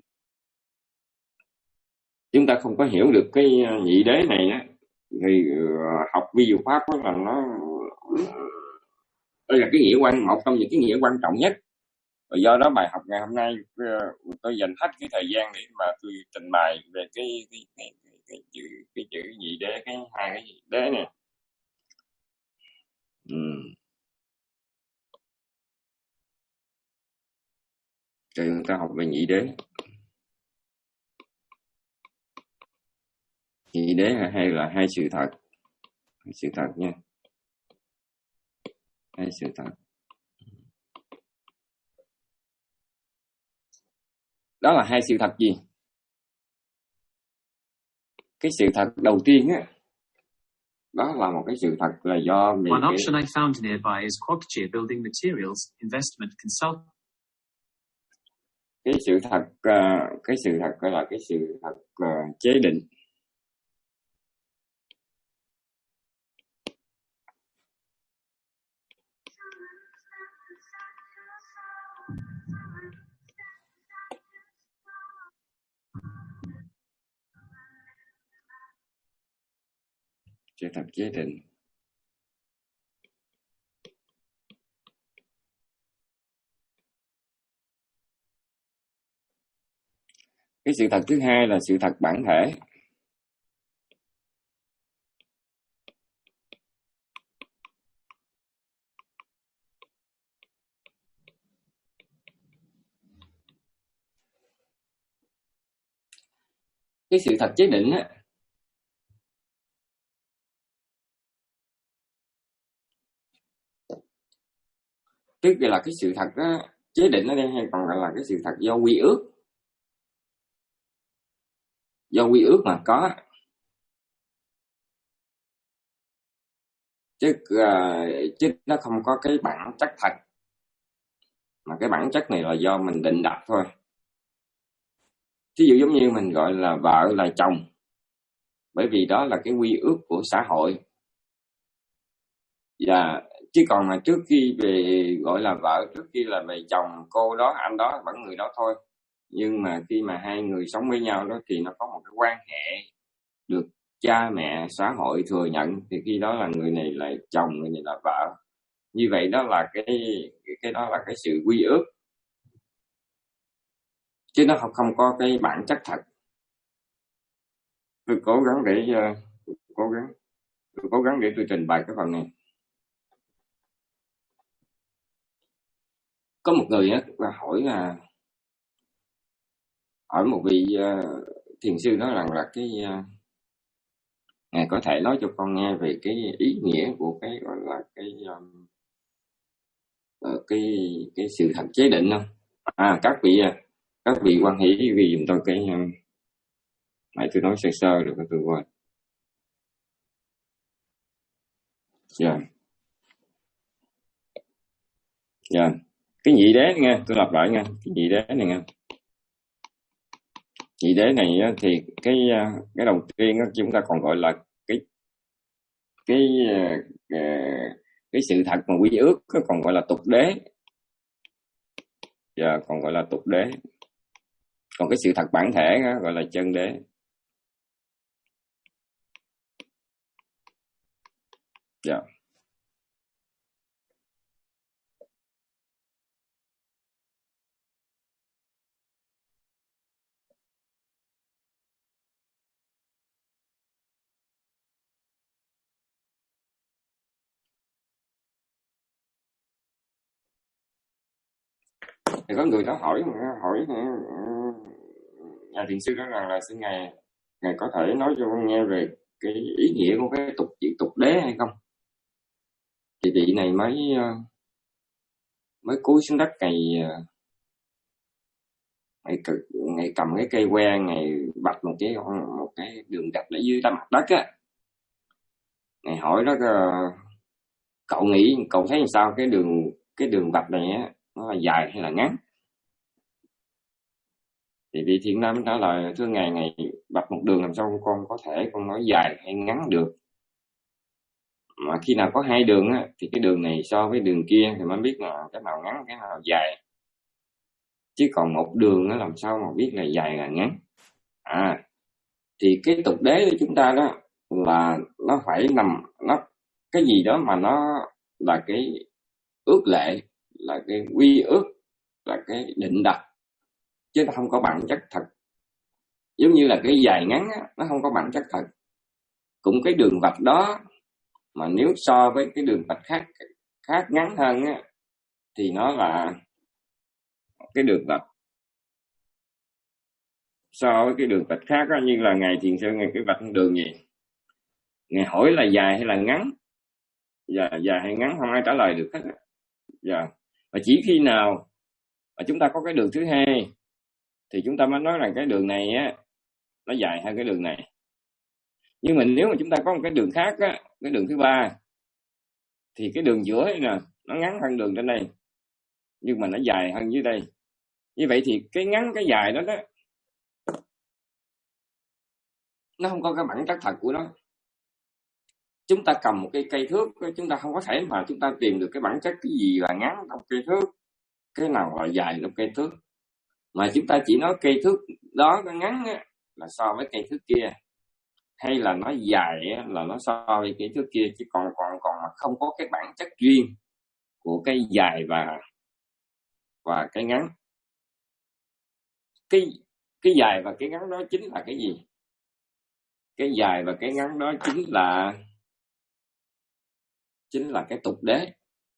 chúng ta không có hiểu được cái nhị đế này á, thì uh, học vi diệu pháp đó là nó đây là cái nghĩa quan, một trong những cái nghĩa quan trọng nhất. Và do đó bài học ngày hôm nay uh, tôi dành hết cái thời gian để mà tôi trình bày về cái cái cái, cái, cái chữ cái chữ nhị đế, cái hai cái nhị đế này. Ừ. Thì người ta học về nhị đế. Nhị đế hay là hai sự thật, hai sự thật nha, hai sự thật. Đó là hai sự thật gì? Cái sự thật đầu tiên á, đó là một cái sự thật là do về One cái... option I found nearby is Kwokje Building Materials Investment Consult. Cái sự thật, uh, cái sự thật gọi là cái sự thật uh, chế định. Sự thật chế định. Cái sự thật thứ hai là sự thật bản thể. Cái sự thật chế định á, tức là cái sự thật đó, chế định ở đây hay còn gọi là cái sự thật do quy ước. Do quy ước mà có. Chứ, uh, chứ nó không có cái bản chất thật. Mà cái bản chất này là do mình định đặt thôi. Ví dụ giống như mình gọi là vợ là chồng, bởi vì đó là cái quy ước của xã hội. Và chứ còn mà trước khi về gọi là vợ, trước khi là về chồng, cô đó, anh đó, vẫn người đó thôi. Nhưng mà khi mà hai người sống với nhau đó thì nó có một cái quan hệ được cha mẹ xã hội thừa nhận, thì khi đó là người này là chồng, người này là vợ. Như vậy đó là cái cái đó là cái sự quy ước, chứ nó không không có cái bản chất thật. Tôi cố gắng để uh, cố gắng tôi cố gắng để tôi trình bày cái phần này. Có một người á hỏi là hỏi một vị uh, thiền sư nói rằng là cái uh, ngài có thể nói cho con nghe về cái ý nghĩa của cái gọi là cái um, uh, cái cái sự thật chế định không? À, các vị các vị quan hỷ vì dùm tôi cái um, này tôi nói sơ sơ được tôi quên. Dạ. Yeah. Dạ. Yeah. Cái nhị đế nghe, tôi lặp lại nghe, cái nhị đế này nghe. Nhị đế này thì cái cái đầu tiên chúng ta còn gọi là cái cái cái sự thật mà quy ước còn gọi là tục đế. Dạ, yeah, còn gọi là tục đế. Còn cái sự thật bản thể gọi là chân đế. Dạ. Yeah. Thì có người đó hỏi hỏi nhà thiền sư đó là, là xin ngài ngài có thể nói cho con nghe về cái ý nghĩa của cái tục chữ tục đế hay không? Thì vị này mới mới cúi xuống đất ngày ngày, ngày cầm cái cây que, ngày bạch một cái một cái đường gạch ở dưới mặt đất á. Ngài hỏi đó, cậu nghĩ cậu thấy sao cái đường cái đường bạch này á, nó là dài hay là ngắn? Thì vị thiện nam trả lời, thưa ngài, ngài bạch một đường làm sao con có thể con nói dài hay ngắn được? Mà khi nào có hai đường á, thì cái đường này so với đường kia thì mới biết là cái nào ngắn cái nào dài. Chứ còn một đường nó làm sao mà biết là dài là ngắn? À, thì cái tục đế của chúng ta đó là nó phải nằm, nó cái gì đó mà nó là cái ước lệ, là cái quy ước, là cái định đặt, chứ nó không có bản chất thật. Giống như là cái dài ngắn á, nó không có bản chất thật. Cũng cái đường vạch đó mà nếu so với cái đường vạch khác khác ngắn hơn á, thì nó là cái đường vạch. So với cái đường vạch khác á, như là ngài thiền sư ngài cái vạch đường gì, ngài hỏi là dài hay là ngắn, dạ, dài hay ngắn không ai trả lời được hết. Dạ. Và chỉ khi nào mà chúng ta có cái đường thứ hai thì chúng ta mới nói rằng cái đường này á nó dài hơn cái đường này. Nhưng mà nếu mà chúng ta có một cái đường khác á, cái đường thứ ba, thì cái đường giữa này nè nó ngắn hơn đường trên đây nhưng mà nó dài hơn dưới đây. Như vậy thì cái ngắn cái dài đó đó nó không có cái bản chất thật của nó. Chúng ta cầm một cái cây thước, chúng ta không có thể mà chúng ta tìm được cái bản chất cái gì là ngắn trong cây thước, cái nào là dài trong cây thước. Mà chúng ta chỉ nói cây thước đó nó ngắn á, là so với cây thước kia, hay là nó dài á, là nó so với cây thước kia, chứ còn còn còn mà không có cái bản chất riêng của cái dài và và cái ngắn. Cái cái dài và cái ngắn đó chính là cái gì? Cái dài và cái ngắn đó chính là chính là cái tục đế.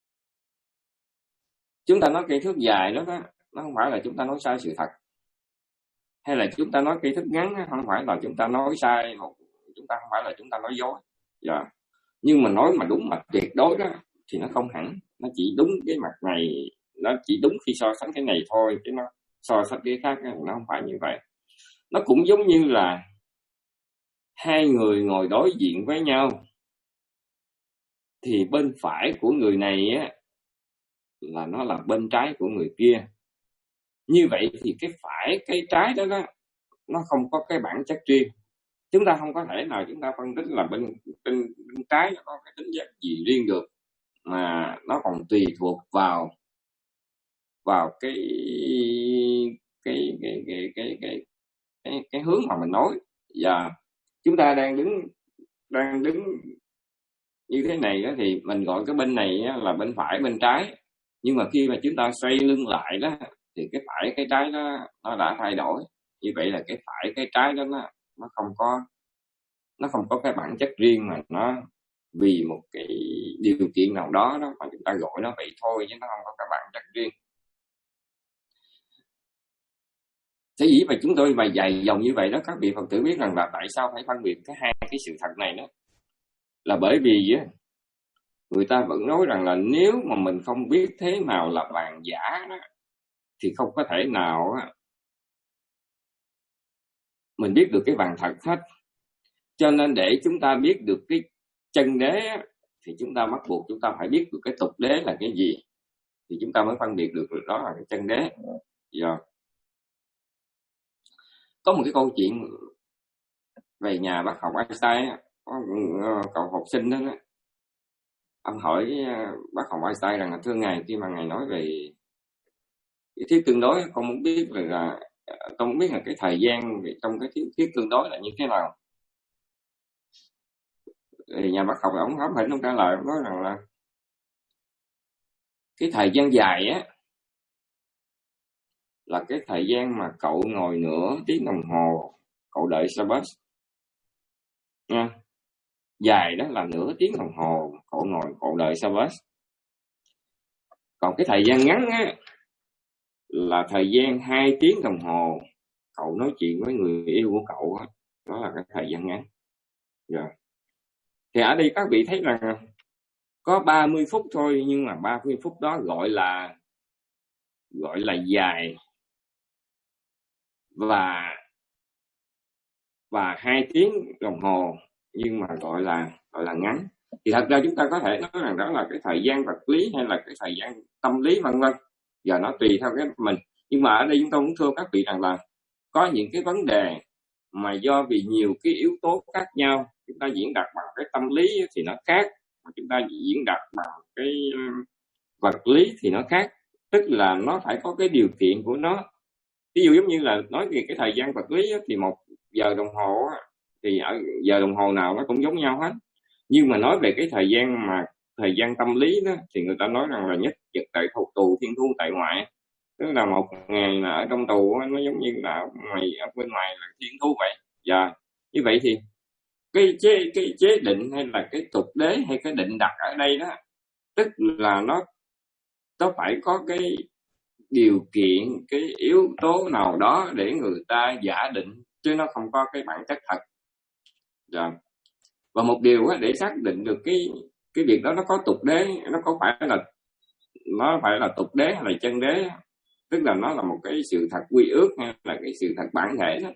Chúng ta nói cây thước dài đó, đó nó không phải là chúng ta nói sai sự thật, hay là chúng ta nói cây thước ngắn đó, không phải là chúng ta nói sai, chúng ta không phải là chúng ta nói dối. Dạ. Nhưng mà nói mà đúng mặt tuyệt đối đó thì nó không hẳn, nó chỉ đúng cái mặt này, nó chỉ đúng khi so sánh cái này thôi, chứ nó so sánh cái khác nó không phải như vậy. Nó cũng giống như là hai người ngồi đối diện với nhau, thì bên phải của người này á là nó là bên trái của người kia. Như vậy thì cái phải cái trái đó, đó nó không có cái bản chất riêng. Chúng ta không có thể nào chúng ta phân tích là bên bên, bên trái nó có cái tính chất gì riêng được, mà nó còn tùy thuộc vào vào cái cái cái cái cái cái cái, cái hướng mà mình nói. Và chúng ta đang đứng đang đứng như thế này đó, thì mình gọi cái bên này là bên phải bên trái, nhưng mà khi mà chúng ta xoay lưng lại đó thì cái phải cái trái đó nó đã thay đổi. Như vậy là cái phải cái trái đó nó nó không có nó không có cái bản chất riêng, mà nó vì một cái điều kiện nào đó đó mà chúng ta gọi nó vậy thôi, chứ nó không có cái bản chất riêng. Sở dĩ mà chúng tôi bài dài dòng như vậy đó, các vị Phật tử biết rằng là tại sao phải phân biệt cái hai cái sự thật này đó, là bởi vì á, người ta vẫn nói rằng là nếu mà mình không biết thế nào là vàng giả đó, thì không có thể nào á, mình biết được cái vàng thật hết. Cho nên để chúng ta biết được cái chân đế á, thì chúng ta bắt buộc chúng ta phải biết được cái tục đế là cái gì, thì chúng ta mới phân biệt được đó là cái chân đế. Giờ có một cái câu chuyện về nhà bác học Einstein, có cậu học sinh đó, đó. Ông hỏi bác học Einstein rằng là thưa ngài, khi mà ngài nói về cái thuyết tương đối, con muốn biết là con muốn biết là cái thời gian trong cái thuyết, thuyết tương đối là như thế nào. Thì nhà bác học ông hóm hỉnh ông trả lời, ông nói rằng là cái thời gian dài á là cái thời gian mà cậu ngồi nửa tiếng đồng hồ cậu đợi xe bus nha, dài đó là nửa tiếng đồng hồ cậu ngồi cậu đợi xe bus. Còn cái thời gian ngắn á là thời gian hai tiếng đồng hồ cậu nói chuyện với người yêu của cậu á, đó là cái thời gian ngắn. Rồi thì ở đây các vị thấy rằng có ba mươi phút thôi, nhưng mà ba mươi phút đó gọi là gọi là dài, và và hai tiếng đồng hồ nhưng mà gọi là gọi là ngắn. Thì thật ra chúng ta có thể nói rằng đó là cái thời gian vật lý hay là cái thời gian tâm lý vân vân, giờ nó tùy theo cái mình. Nhưng mà ở đây chúng tôi muốn thưa các vị rằng là có những cái vấn đề mà do vì nhiều cái yếu tố khác nhau, chúng ta diễn đạt bằng cái tâm lý thì nó khác, mà chúng ta diễn đạt bằng cái vật lý thì nó khác. Tức là nó phải có cái điều kiện của nó. Ví dụ giống như là nói về cái thời gian vật lý thì một giờ đồng hồ thì ở giờ đồng hồ nào nó cũng giống nhau hết. Nhưng mà nói về cái thời gian mà thời gian tâm lý đó thì người ta nói rằng là nhất vật tại tù, tù thiên thu tại ngoại. Tức là một ngày mà ở trong tù nó giống như là ở ngoài ở bên ngoài là thiên thu vậy. Dạ. Như vậy thì cái chế cái chế định hay là cái tục đế hay cái định đặt ở đây đó, tức là nó nó phải có cái điều kiện, cái yếu tố nào đó để người ta giả định, chứ nó không có cái bản chất thật. Dạ. Và một điều á, để xác định được cái cái việc đó nó có tục đế, nó có phải là nó phải là tục đế hay là chân đế, tức là nó là một cái sự thật quy ước hay là cái sự thật bản thể đó.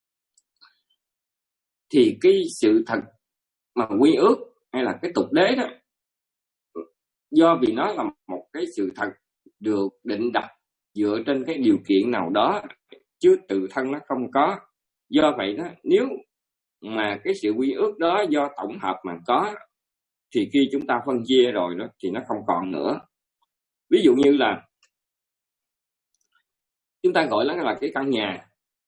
Thì cái sự thật mà quy ước hay là cái tục đế đó, do vì nó là một cái sự thật được định đặt dựa trên cái điều kiện nào đó, chứ tự thân nó không có. Do vậy đó, nếu mà cái sự quy ước đó do tổng hợp mà có, thì khi chúng ta phân chia rồi đó thì nó không còn nữa. Ví dụ như là chúng ta gọi nó là cái căn nhà,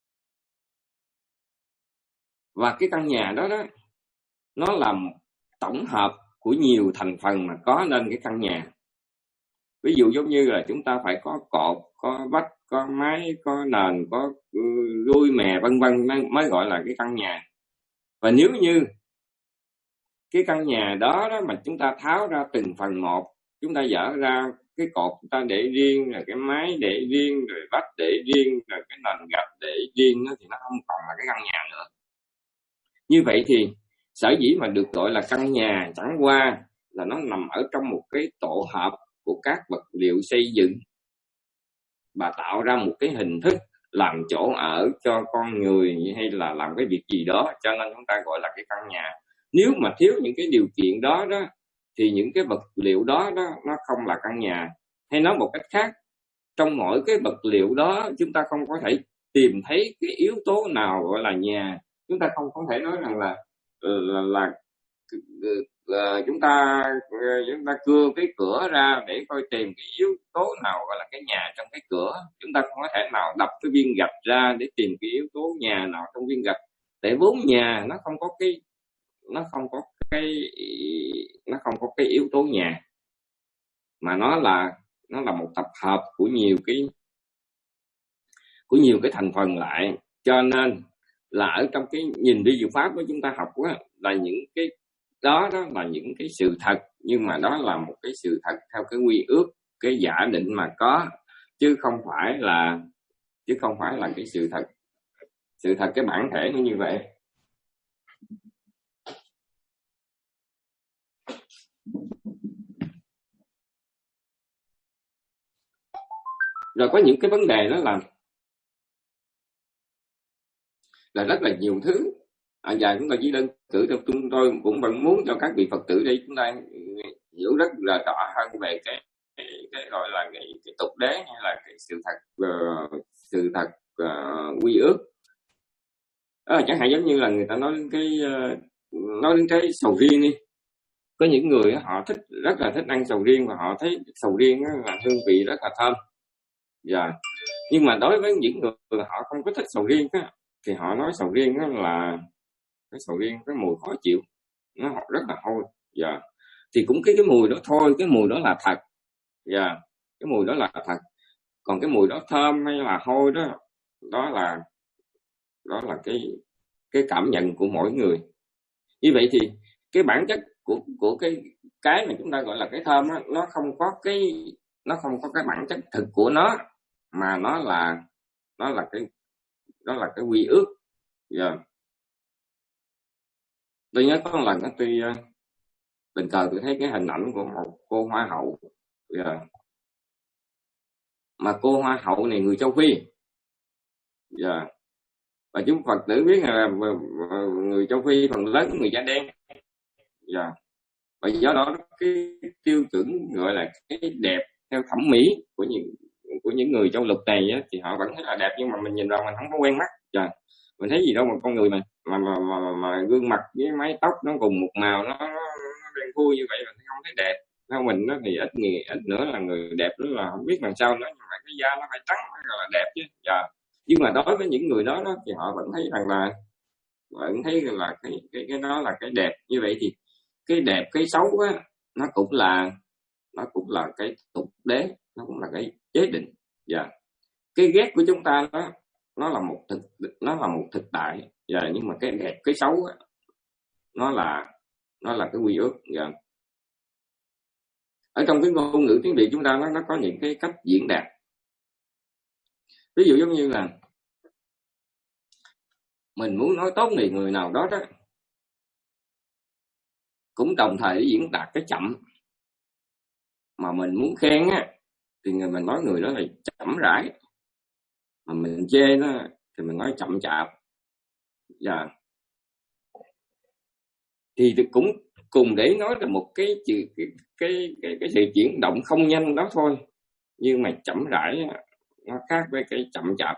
và cái căn nhà đó đó nó là tổng hợp của nhiều thành phần mà có nên cái căn nhà. Ví dụ giống như là chúng ta phải có cột, có vách, có mái, có nền, có gui mè vân vân mới gọi là cái căn nhà. Và nếu như cái căn nhà đó, đó mà chúng ta tháo ra từng phần một, chúng ta dỡ ra cái cột chúng ta để riêng, rồi cái mái để riêng, rồi vách để riêng, rồi cái nền gạch để riêng, thì nó không còn là cái căn nhà nữa. Như vậy thì sở dĩ mà được gọi là căn nhà chẳng qua là nó nằm ở trong một cái tổ hợp của các vật liệu xây dựng và tạo ra một cái hình thức làm chỗ ở cho con người hay là làm cái việc gì đó, cho nên chúng ta gọi là cái căn nhà. Nếu mà thiếu những cái điều kiện đó đó thì những cái vật liệu đó đó nó không là căn nhà. Hay nói một cách khác, trong mỗi cái vật liệu đó chúng ta không có thể tìm thấy cái yếu tố nào gọi là nhà. Chúng ta không có thể nói rằng là là, là, là, là chúng ta chúng ta cưa cái cửa ra để coi tìm cái yếu tố nào gọi là cái nhà trong cái cửa. Chúng ta không có thể nào đập cái viên gạch ra để tìm cái yếu tố nhà nào trong viên gạch. Để vốn nhà nó không có cái nó không có cái nó không có cái yếu tố nhà, mà nó là nó là một tập hợp của nhiều cái của nhiều cái thành phần lại. Cho nên là ở trong cái nhìn vi diệu pháp của chúng ta học á, là những cái đó đó là những cái sự thật, nhưng mà đó là một cái sự thật theo cái quy ước, cái giả định mà có, chứ không phải là chứ không phải là cái sự thật. Sự thật cái bản thể nó như vậy. Rồi có những cái vấn đề đó là là rất là nhiều thứ. À, và chúng ta chỉ đơn cử cho chúng tôi cũng vẫn muốn cho các vị Phật tử đây chúng ta hiểu rất là rõ hơn về cái cái, cái gọi là cái, cái tục đế hay là cái sự thật uh, sự thật uh, quy ước. Đó là chẳng hạn giống như là người ta nói đến cái uh, nói đến cái sầu riêng đi. Có những người họ thích rất là thích ăn sầu riêng và họ thấy sầu riêng là hương vị rất là thơm. Dạ. Nhưng mà đối với những người họ không có thích sầu riêng á, thì họ nói sầu riêng đó là cái sầu riêng cái mùi khó chịu, nó rất là hôi. Dạ. Thì cũng cái cái mùi đó thôi, cái mùi đó là thật. Dạ. Cái mùi đó là thật. Còn cái mùi đó thơm hay là hôi đó, đó là đó là cái cái cảm nhận của mỗi người. Như vậy thì cái bản chất của của cái cái mà chúng ta gọi là cái thơm đó, nó không có cái nó không có cái bản chất thực của nó, mà nó là nó là cái đó là cái quy ước. Yeah. Tôi nhớ có một lần đó tôi uh, tình cờ tôi thấy cái hình ảnh của một cô hoa hậu. Yeah. Mà cô hoa hậu này người châu Phi. Yeah. Và chúng Phật tử biết là người châu Phi phần lớn người da đen. Yeah. Và do đó cái tiêu chuẩn gọi là cái đẹp theo thẩm mỹ của những của những người châu lục này á, thì họ vẫn thấy là đẹp, nhưng mà mình nhìn vào mình không có quen mắt. Trời, mình thấy gì đâu mà con người mà mà mà, mà, mà, mà gương mặt với mái tóc nó cùng một màu, nó, nó, nó đen thui như vậy mình không thấy đẹp. Theo mình nó thì ít người ít nữa là người đẹp đó là không biết làm sao nữa, nhưng mà cái da nó phải trắng mới gọi là đẹp chứ. Trời. Nhưng mà đối với những người đó, đó thì họ vẫn thấy rằng là vẫn thấy là cái cái cái đó là cái đẹp. Như vậy thì cái đẹp cái xấu á, nó cũng là nó cũng là cái tục đế, nó cũng là cái chế định. Dạ. Cái ghét của chúng ta đó, nó là một thực nó là một thực tại. Dạ. Nhưng mà cái đẹp cái xấu á, nó là nó là cái quy ước. Dạ. Ở trong cái ngôn ngữ tiếng Việt chúng ta nó nó có những cái cách diễn đạt. Ví dụ giống như là mình muốn nói tốt về người nào đó đó, cũng đồng thời diễn đạt cái chậm. Mà mình muốn khen á thì người mình nói người đó là chậm rãi, mà mình chê nó thì mình nói chậm chạp. Dạ. Thì cũng cùng để nói là một cái chữ cái cái cái cái sự chuyển động không nhanh đó thôi, nhưng mà chậm rãi nó khác với cái chậm chạp.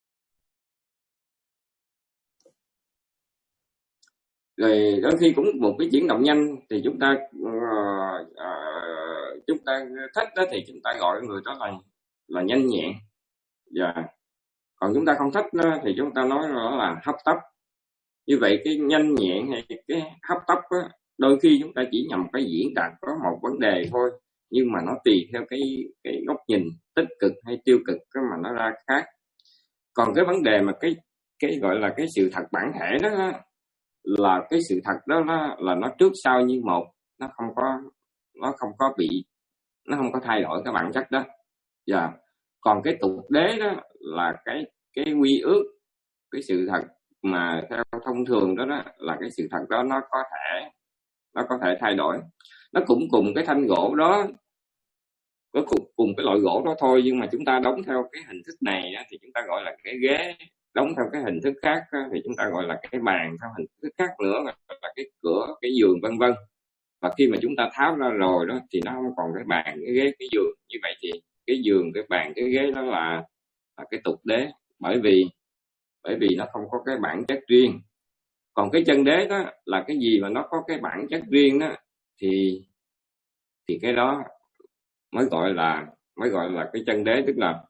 Rồi đôi khi cũng một cái chuyển động nhanh thì chúng ta uh, uh, chúng ta thích đó thì chúng ta gọi người đó là là nhanh nhẹn. Dạ. Còn chúng ta không thích đó, thì chúng ta nói nó là hấp tấp. Như vậy cái nhanh nhẹn hay cái hấp tấp á, đôi khi chúng ta chỉ nhằm cái diễn đạt có một vấn đề thôi, nhưng mà nó tùy theo cái cái góc nhìn tích cực hay tiêu cực cái mà nó ra khác. Còn cái vấn đề mà cái cái gọi là cái sự thật bản thể đó là cái sự thật đó là, là nó trước sau như một, nó không có nó không có bị nó không có thay đổi cái bản chất đó. Dạ. Còn cái tục đế đó là cái cái quy ước, cái sự thật mà theo thông thường đó, đó là cái sự thật đó nó có thể nó có thể thay đổi. Nó cũng cùng cái thanh gỗ đó, có cùng, cùng cái loại gỗ đó thôi, nhưng mà chúng ta đóng theo cái hình thức này á, thì chúng ta gọi là cái ghế, đóng theo cái hình thức khác á, thì chúng ta gọi là cái bàn theo hình thức khác nữa, là cái cửa, cái giường vân vân. Và khi mà chúng ta tháo ra rồi đó thì nó không còn cái bàn, cái ghế, cái giường. Như vậy thì cái giường, cái bàn, cái ghế đó là, là cái tục đế, bởi vì bởi vì nó không có cái bản chất riêng. Còn cái chân đế đó là cái gì mà nó có cái bản chất riêng đó, thì thì cái đó mới gọi là mới gọi là cái chân đế. Tức là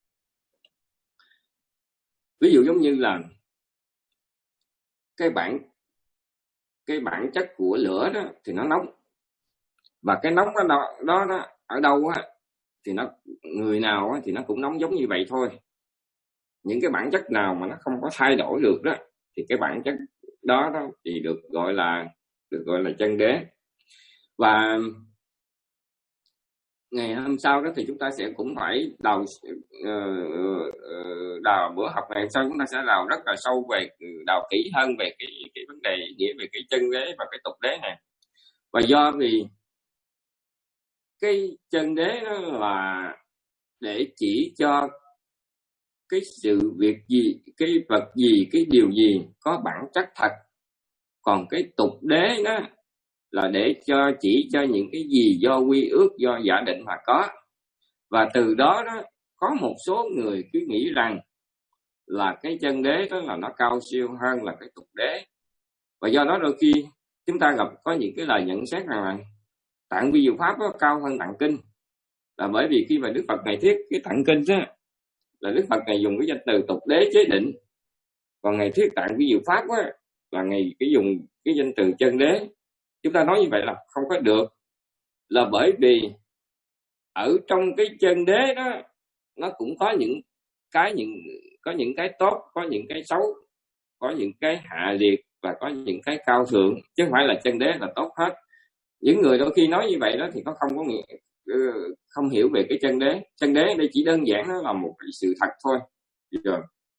ví dụ giống như là cái bản cái bản chất của lửa đó thì nó nóng, và cái nóng đó đó, đó, đó ở đâu á thì nó người nào á, thì nó cũng nóng giống như vậy thôi. Những cái bản chất nào mà nó không có thay đổi được đó thì cái bản chất đó, đó thì được gọi là được gọi là chân đế. Và ngày hôm sau đó thì chúng ta sẽ cũng phải đào uh, đào bữa học này sau chúng ta sẽ đào rất là sâu về, đào kỹ hơn về cái cái vấn đề nghĩa về cái chân đế và cái tục đế này. Và do vì cái chân đế đó là để chỉ cho cái sự việc gì, cái vật gì, cái điều gì có bản chất thật, còn cái tục đế đó là để cho chỉ cho những cái gì do quy ước, do giả định mà có. Và từ đó đó có một số người cứ nghĩ rằng là cái chân đế đó là nó cao siêu hơn là cái tục đế. Và do đó đôi khi chúng ta gặp có những cái lời nhận xét rằng là tạng vi diệu pháp đó cao hơn tạng kinh, là bởi vì khi mà Đức Phật ngày thiết cái tạng kinh đó là Đức Phật này dùng cái danh từ tục đế chế định, còn ngày thiết tạng vi diệu pháp đó, là ngày cái dùng cái danh từ chân đế. Chúng ta nói như vậy là không có được, là bởi vì ở trong cái chân đế đó nó cũng có những cái những có những cái tốt, có những cái xấu, có những cái hạ liệt và có những cái cao thượng, chứ không phải là chân đế là tốt hết. Những người đôi khi nói như vậy đó thì có không có nghĩa, không hiểu về cái chân đế. Chân đế đây chỉ đơn giản nó là một cái sự thật thôi. Rồi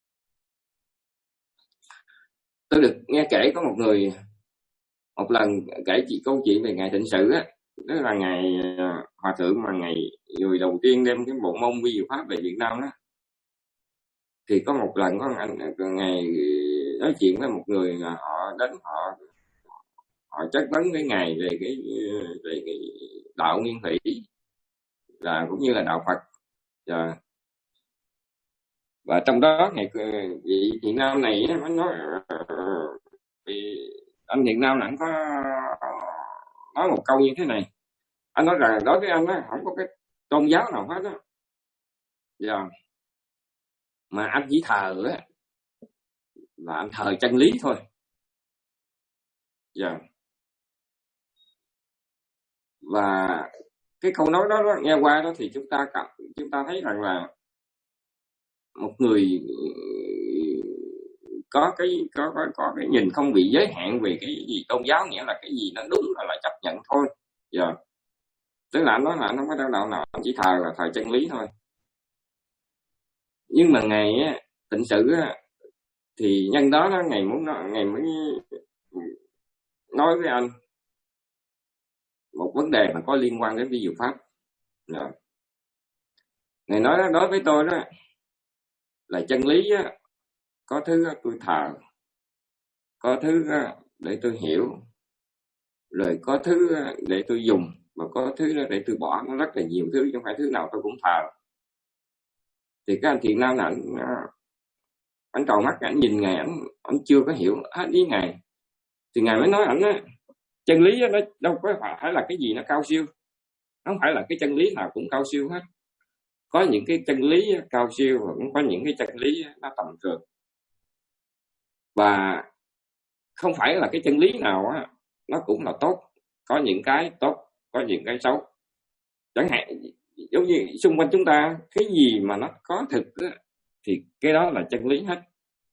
tôi được nghe kể có một người một lần kể chị câu chuyện về ngày Tịnh Sự á, đó là ngày hòa thượng mà ngày người đầu tiên đem cái bộ môn vi diệu pháp về Việt Nam đó. Thì có một lần có anh ngày nói chuyện với một người, họ đến họ họ chất vấn với ngài về cái về cái đạo nguyên thủy là cũng như là đạo Phật. Rồi. Và trong đó ngày vị Thiện Nam này anh nói vì anh Thiện Nam là anh có nói một câu như thế này. Anh nói rằng đối với anh á, không có cái tôn giáo nào hết á, dạ, mà anh chỉ thờ á là anh thờ chân lý thôi. Dạ. Và cái câu nói đó, đó nghe qua đó thì chúng ta chúng ta thấy rằng là một người có cái có có có cái nhìn không bị giới hạn về cái gì tôn giáo, nghĩa là cái gì nó đúng là, là chấp nhận thôi. Dạ. Tức là anh nói là anh không có đạo đạo nào, anh chỉ thờ là thờ chân lý thôi. Nhưng mà ngày Tịnh Sự á, thì nhân đó đó ngày muốn nói, ngày mới nói với anh một vấn đề mà có liên quan đến vi diệu pháp. Rồi. Ngày nói đó, đối với tôi đó là chân lý á, có thứ tôi thờ, có thứ để tôi hiểu, rồi có thứ để tôi dùng, và có thứ để tôi bỏ. Nó rất là nhiều thứ, không phải thứ nào tôi cũng thờ. Thì cái anh Thiện Nam là anh, anh tròn mắt, anh nhìn Ngài, anh, anh chưa có hiểu hết ý Ngài. Thì Ngài mới nói ảnh á, chân lý nó đâu có phải là cái gì nó cao siêu, nó không phải là cái chân lý nào cũng cao siêu hết. Có những cái chân lý cao siêu và cũng có những cái chân lý nó tầm thường. Và không phải là cái chân lý nào á nó cũng là tốt, có những cái tốt, có những cái xấu. Chẳng hạn giống như xung quanh chúng ta, cái gì mà nó có thực á, thì cái đó là chân lý hết.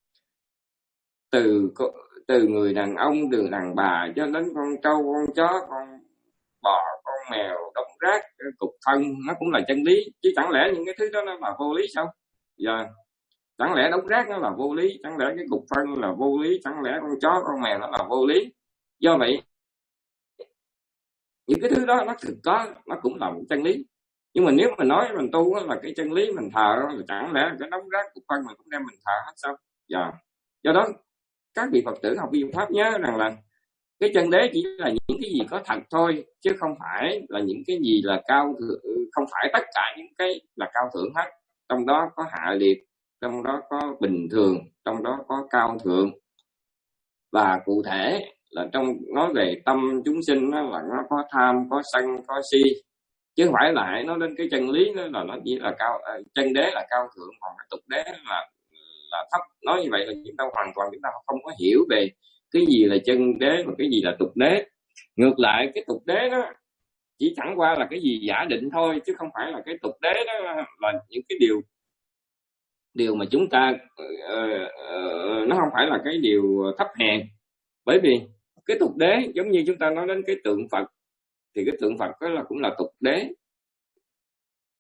Từ từ người đàn ông, từ đàn bà cho đến con trâu, con chó, con bò, con mèo, đống rác, cục phân, nó cũng là chân lý. Chứ chẳng lẽ những cái thứ đó nó là vô lý sao? Giờ chẳng lẽ đống rác nó là vô lý, chẳng lẽ cái cục phân là vô lý, chẳng lẽ con chó, con mèo nó là vô lý? Do vậy những cái thứ đó nó thực có, nó cũng là một chân lý. Nhưng mà nếu mà nói mình tu là cái chân lý mình thờ, là chẳng lẽ cái đống rác cục phân mình cũng đem mình thờ hết sao? Giờ do đó các vị Phật tử học vi diệu pháp nhớ rằng là cái chân đế chỉ là những cái gì có thật thôi, chứ không phải là những cái gì là cao thượng, không phải tất cả những cái là cao thượng hết. Trong đó có hạ liệt, trong đó có bình thường, trong đó có cao thượng. Và cụ thể là trong nói về tâm chúng sinh đó, là nó có tham, có sân, có si, chứ không phải là hãy nói đến cái chân lý đó là nó chỉ là cao, chân đế là cao thượng, còn cái tục đế là là thấp. Nói như vậy là chúng ta hoàn toàn chúng ta không có hiểu về cái gì là chân đế và cái gì là tục đế. Ngược lại cái tục đế đó chỉ chẳng qua là cái gì giả định thôi, chứ không phải là cái tục đế đó là những cái điều điều mà chúng ta uh, uh, nó không phải là cái điều thấp hèn. Bởi vì cái tục đế giống như chúng ta nói đến cái tượng Phật, thì cái tượng Phật đó là cũng là tục đế.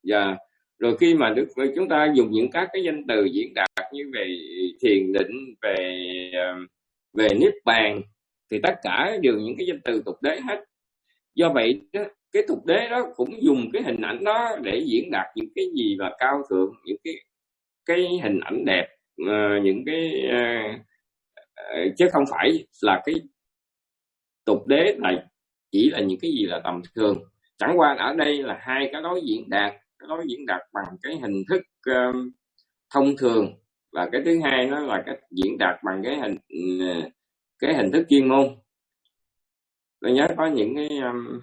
Và rồi khi mà Đức chúng ta dùng những các cái danh từ diễn đạt như về thiền định, về về niết bàn, thì tất cả đều những cái danh từ tục đế hết. Do vậy cái tục đế đó cũng dùng cái hình ảnh đó để diễn đạt những cái gì là cao thượng, những cái cái hình ảnh đẹp, uh, những cái uh, uh, chứ không phải là cái tục đế này chỉ là những cái gì là tầm thường. Chẳng qua ở đây là hai cái lối diễn đạt, cái lối diễn đạt bằng cái hình thức uh, thông thường, và cái thứ hai nó là cái diễn đạt bằng cái hình uh, cái hình thức chuyên môn. Tôi nhớ có những cái um,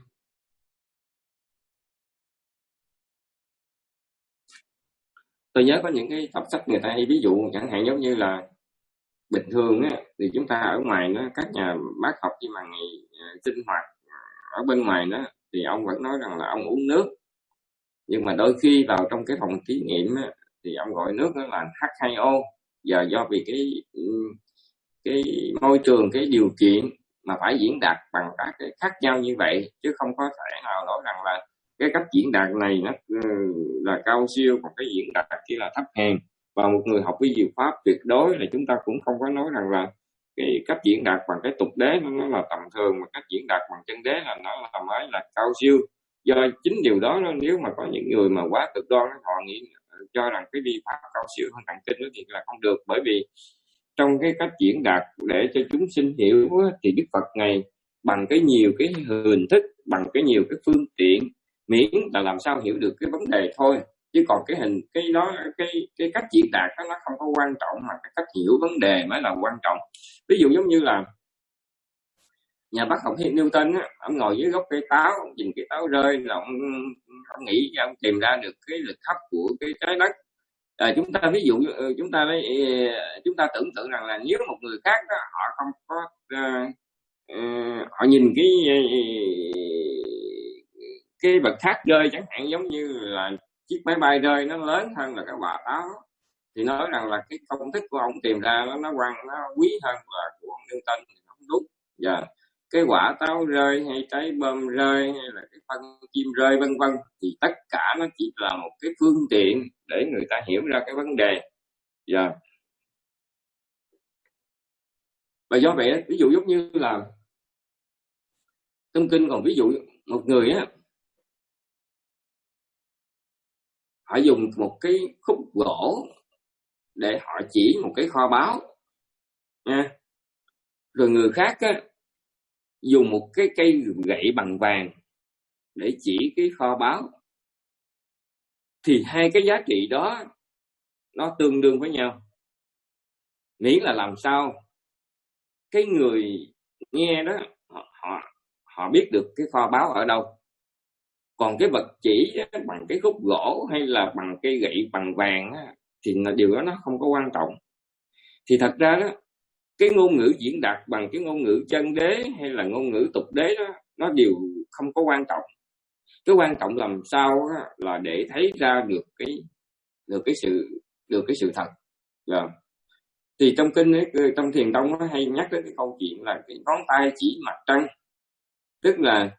tôi nhớ có những cái tập sách người ta hay ví dụ, chẳng hạn giống như là bình thường á, thì chúng ta ở ngoài đó, các nhà bác học khi mà ngày uh, sinh hoạt ở bên ngoài đó, thì ông vẫn nói rằng là ông uống nước, nhưng mà đôi khi vào trong cái phòng thí nghiệm á, thì ông gọi nước đó là H hai O. Giờ do vì cái cái môi trường, cái điều kiện mà phải diễn đạt bằng các cái khác nhau như vậy, chứ không có thể nào nói rằng là cái cách diễn đạt này nó là cao siêu, còn cái diễn đạt kia là thấp hèn. Và một người học vi diệu pháp tuyệt đối là chúng ta cũng không có nói rằng là cái cách diễn đạt bằng cái tục đế nó, nó là tầm thường, mà cách diễn đạt bằng chân đế là nó là mới là cao siêu. Do chính điều đó, nếu mà có những người mà quá cực đoan, họ nghĩ cho rằng cái vi pháp cao siêu hơn tạng kinh thì là không được. Bởi vì trong cái cách diễn đạt để cho chúng sinh hiểu thì Đức Phật Ngài bằng cái nhiều cái hình thức, bằng cái nhiều cái phương tiện, miễn là làm sao hiểu được cái vấn đề thôi. Chứ còn cái hình cái đó cái cái cách diễn đạt đó nó không có quan trọng, mà cái cách hiểu vấn đề mới là quan trọng. Ví dụ giống như là nhà bác học Newton á, ông ngồi dưới gốc cây táo, ông nhìn cây táo rơi là ông, ông nghĩ ông tìm ra được cái lực hấp của cái trái đất. À, chúng ta ví dụ chúng ta lấy chúng ta tưởng tượng rằng là nếu một người khác đó, họ không có uh, uh, họ nhìn cái cái vật khác rơi, chẳng hạn giống như là chiếc máy bay rơi nó lớn hơn là cái quả táo, thì nói rằng là cái công thức của ông tìm ra nó nó quan nó quý hơn là của ông Newton, thì không đúng. Dạ, cái quả táo rơi hay trái bơm rơi hay là cái phân chim rơi vân vân, thì tất cả nó chỉ là một cái phương tiện để người ta hiểu ra cái vấn đề. Dạ. Và do vậy ví dụ giống như là trong kinh còn ví dụ một người á, họ dùng một cái khúc gỗ để họ chỉ một cái kho báu nha, rồi người khác á, dùng một cái cây gậy bằng vàng để chỉ cái kho báu, thì hai cái giá trị đó nó tương đương với nhau, miễn là làm sao cái người nghe đó họ họ, họ biết được cái kho báu ở đâu. Còn cái vật chỉ bằng cái khúc gỗ hay là bằng cây gậy bằng vàng á, thì điều đó nó không có quan trọng. Thì thật ra đó, cái ngôn ngữ diễn đạt bằng cái ngôn ngữ chân đế hay là ngôn ngữ tục đế đó, nó đều không có quan trọng. Cái quan trọng làm sao á, là để thấy ra được cái được cái sự được cái sự thật. Yeah. Thì trong kinh ấy, trong thiền tông nó hay nhắc đến cái câu chuyện là cái ngón tay chỉ mặt trăng, tức là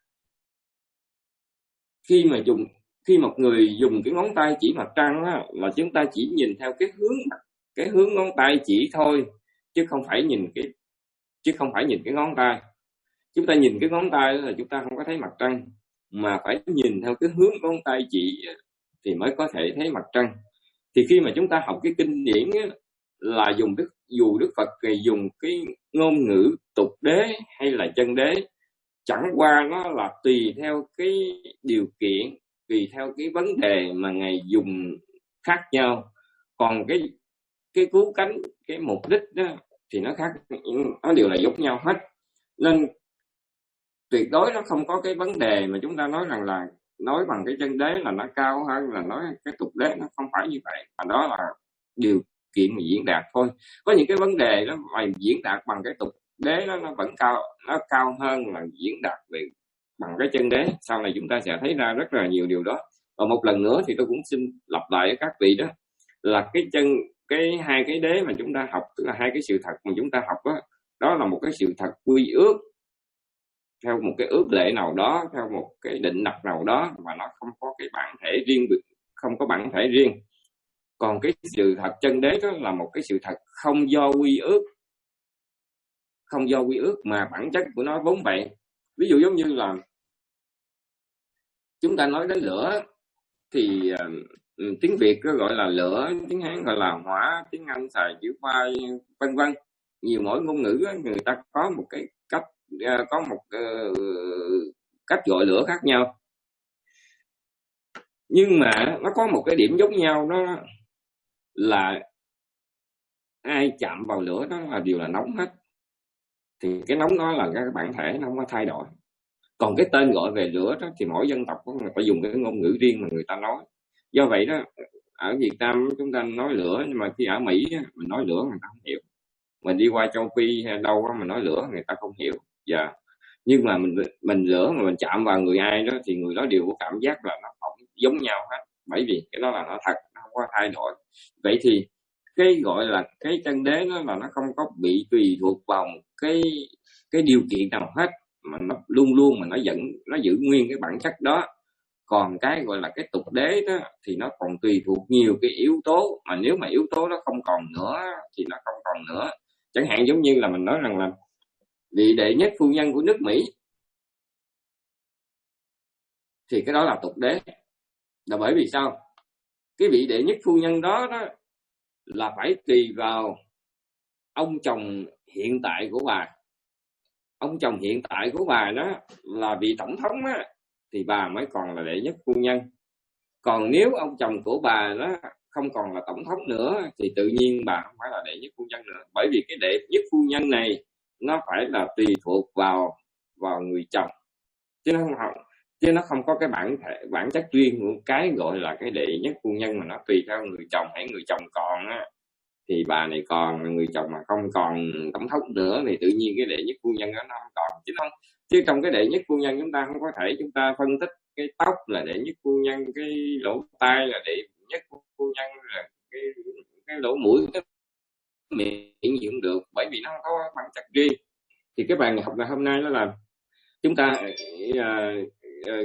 khi mà dùng khi một người dùng cái ngón tay chỉ mặt trăng á, là chúng ta chỉ nhìn theo cái hướng cái hướng ngón tay chỉ thôi, chứ không phải nhìn cái chứ không phải nhìn cái ngón tay. Chúng ta nhìn cái ngón tay là chúng ta không có thấy mặt trăng, mà phải nhìn theo cái hướng ngón tay chỉ thì mới có thể thấy mặt trăng. Thì khi mà chúng ta học cái kinh điển á, là dùng đức dù Đức Phật dùng cái ngôn ngữ tục đế hay là chân đế, chẳng qua nó là tùy theo cái điều kiện, tùy theo cái vấn đề mà Ngài dùng khác nhau. Còn cái cái cứu cánh, cái mục đích đó thì nó khác, nó đều là giống nhau hết. Nên tuyệt đối nó không có cái vấn đề mà chúng ta nói rằng là nói bằng cái chân đế là nó cao hơn là nói cái tục đế, nó không phải như vậy, mà đó là điều kiện mà diễn đạt thôi. Có những cái vấn đề đó mà diễn đạt bằng cái tục đế đó, nó vẫn cao, nó cao hơn là diễn đạt về bằng cái chân đế. Sau này chúng ta sẽ thấy ra rất là nhiều điều đó. Và một lần nữa thì tôi cũng xin lặp lại với các vị đó, là cái chân cái hai cái đế mà chúng ta học, tức là hai cái sự thật mà chúng ta học đó, đó là một cái sự thật quy ước theo một cái ước lệ nào đó, theo một cái định đặt nào đó, mà nó không có cái bản thể riêng biệt, không có bản thể riêng. Còn cái sự thật chân đế đó là một cái sự thật không do quy ước, không do quy ước mà bản chất của nó vốn vậy. Ví dụ giống như là chúng ta nói đến lửa thì uh, tiếng Việt có gọi là lửa, tiếng Hán gọi là hỏa, tiếng Anh xài chữ fire, vân vân. Nhiều mỗi ngôn ngữ đó, người ta có một cái cách uh, có một uh, cách gọi lửa khác nhau. Nhưng mà nó có một cái điểm giống nhau, đó là ai chạm vào lửa đó là đều là nóng hết. Thì cái nóng đó là cái bản thể, nó không có thay đổi. Còn cái tên gọi về lửa đó thì mỗi dân tộc có người ta dùng cái ngôn ngữ riêng mà người ta nói. Do vậy đó, ở Việt Nam chúng ta nói lửa, nhưng mà khi ở Mỹ mình nói lửa người ta không hiểu. Mình đi qua châu Phi hay đâu đó mình nói lửa người ta không hiểu. Dạ. Nhưng mà mình mình lửa mà mình chạm vào người ai đó thì người đó đều có cảm giác là nó không giống nhau hết. Bởi vì cái đó là nó thật, nó không có thay đổi. Vậy thì cái gọi là cái chân đế đó là nó không có bị tùy thuộc vào một cái cái điều kiện nào hết, mà nó luôn luôn mà nó vẫn nó giữ nguyên cái bản chất đó. Còn cái gọi là cái tục đế đó thì nó còn tùy thuộc nhiều cái yếu tố, mà nếu mà yếu tố đó không còn nữa thì nó không còn nữa. Chẳng hạn giống như là mình nói rằng là vị đệ nhất phu nhân của nước Mỹ thì cái đó là tục đế. Là bởi vì sao? Cái vị đệ nhất phu nhân đó, đó là phải tùy vào ông chồng hiện tại của bà. Ông chồng hiện tại của bà đó là vị tổng thống á, thì bà mới còn là đệ nhất phu nhân. Còn nếu ông chồng của bà đó không còn là tổng thống nữa thì tự nhiên bà không phải là đệ nhất phu nhân nữa. Bởi vì cái đệ nhất phu nhân này nó phải là tùy thuộc vào vào người chồng, chứ nó không chứ nó không có cái bản thể bản chất riêng của cái gọi là cái đệ nhất phu nhân, mà nó tùy theo người chồng. Hãy người chồng còn á thì bà này còn, người chồng mà không còn tổng thống nữa thì tự nhiên cái đệ nhất phu nhân đó nó không còn. Chứ không chứ trong cái đệ nhất phu nhân chúng ta không có thể chúng ta phân tích cái tóc là đệ nhất phu nhân, cái lỗ tai là đệ nhất phu nhân, là cái cái lỗ mũi, cái miệng gì cũng được, bởi vì nó không có bản chất riêng. Thì cái bài học ngày hôm nay đó là chúng ta uh, uh,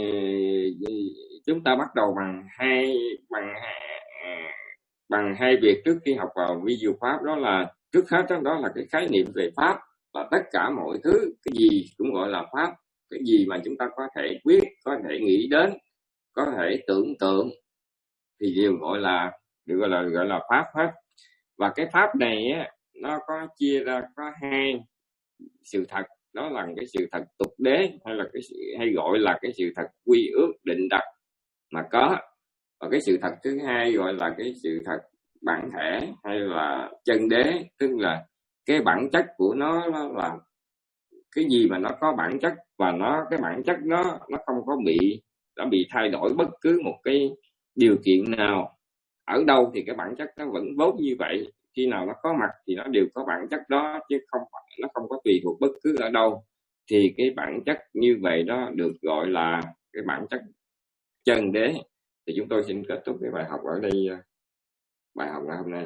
uh, chúng ta bắt đầu bằng hai bằng uh, bằng hai việc trước khi học vào vi diệu pháp. Đó là trước hết đó, đó là cái khái niệm về pháp, là tất cả mọi thứ, cái gì cũng gọi là pháp. Cái gì mà chúng ta có thể biết, có thể nghĩ đến, có thể tưởng tượng thì đều gọi là đều gọi là gọi là pháp hết. Và cái pháp này á, nó có chia ra có hai sự thật. Đó là cái sự thật tục đế, hay là cái sự, hay gọi là cái sự thật quy ước định đặc mà có. Và cái sự thật thứ hai gọi là cái sự thật bản thể hay là chân đế, tức là cái bản chất của nó, nó là cái gì mà nó có bản chất, và nó cái bản chất đó nó không có bị đã bị thay đổi bất cứ một cái điều kiện nào. Ở đâu thì cái bản chất nó vẫn vốn như vậy, khi nào nó có mặt thì nó đều có bản chất đó, chứ không phải nó không có tùy thuộc bất cứ ở đâu. Thì cái bản chất như vậy đó được gọi là cái bản chất chân đế. Thì chúng tôi xin kết thúc cái bài học ở đây, bài học ngày hôm nay.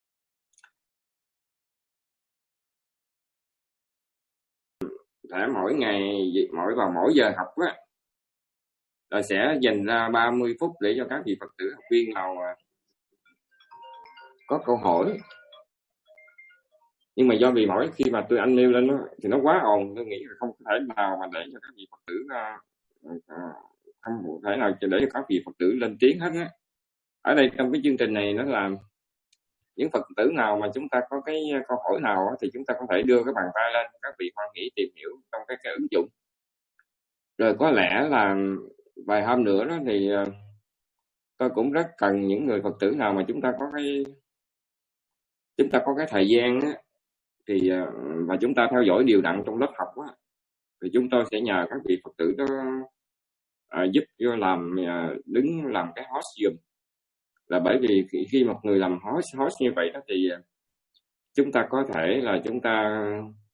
Thể mỗi ngày, mỗi vào mỗi giờ học á, là sẽ dành ra ba mươi phút để cho các vị Phật tử học viên nào có câu hỏi. Nhưng mà do vì mỗi khi mà tôi anh nêu lên đó, thì nó quá ồn, tôi nghĩ là không thể nào mà để cho các vị Phật tử không thể nào để cho các vị Phật tử lên tiếng hết á. Ở đây trong cái chương trình này nó là những Phật tử nào mà chúng ta có cái câu hỏi nào thì chúng ta có thể đưa cái bàn tay lên, các vị hoan hỷ tìm hiểu trong cái, cái ứng dụng. Rồi có lẽ là vài hôm nữa đó thì tôi cũng rất cần những người Phật tử nào mà chúng ta có cái chúng ta có cái thời gian á, thì và chúng ta theo dõi điều đặn trong lớp học á, thì chúng tôi sẽ nhờ các vị Phật tử đó à, giúp cho làm à, đứng làm cái host giùm. Là bởi vì khi, khi một người làm host host như vậy đó thì chúng ta có thể là chúng ta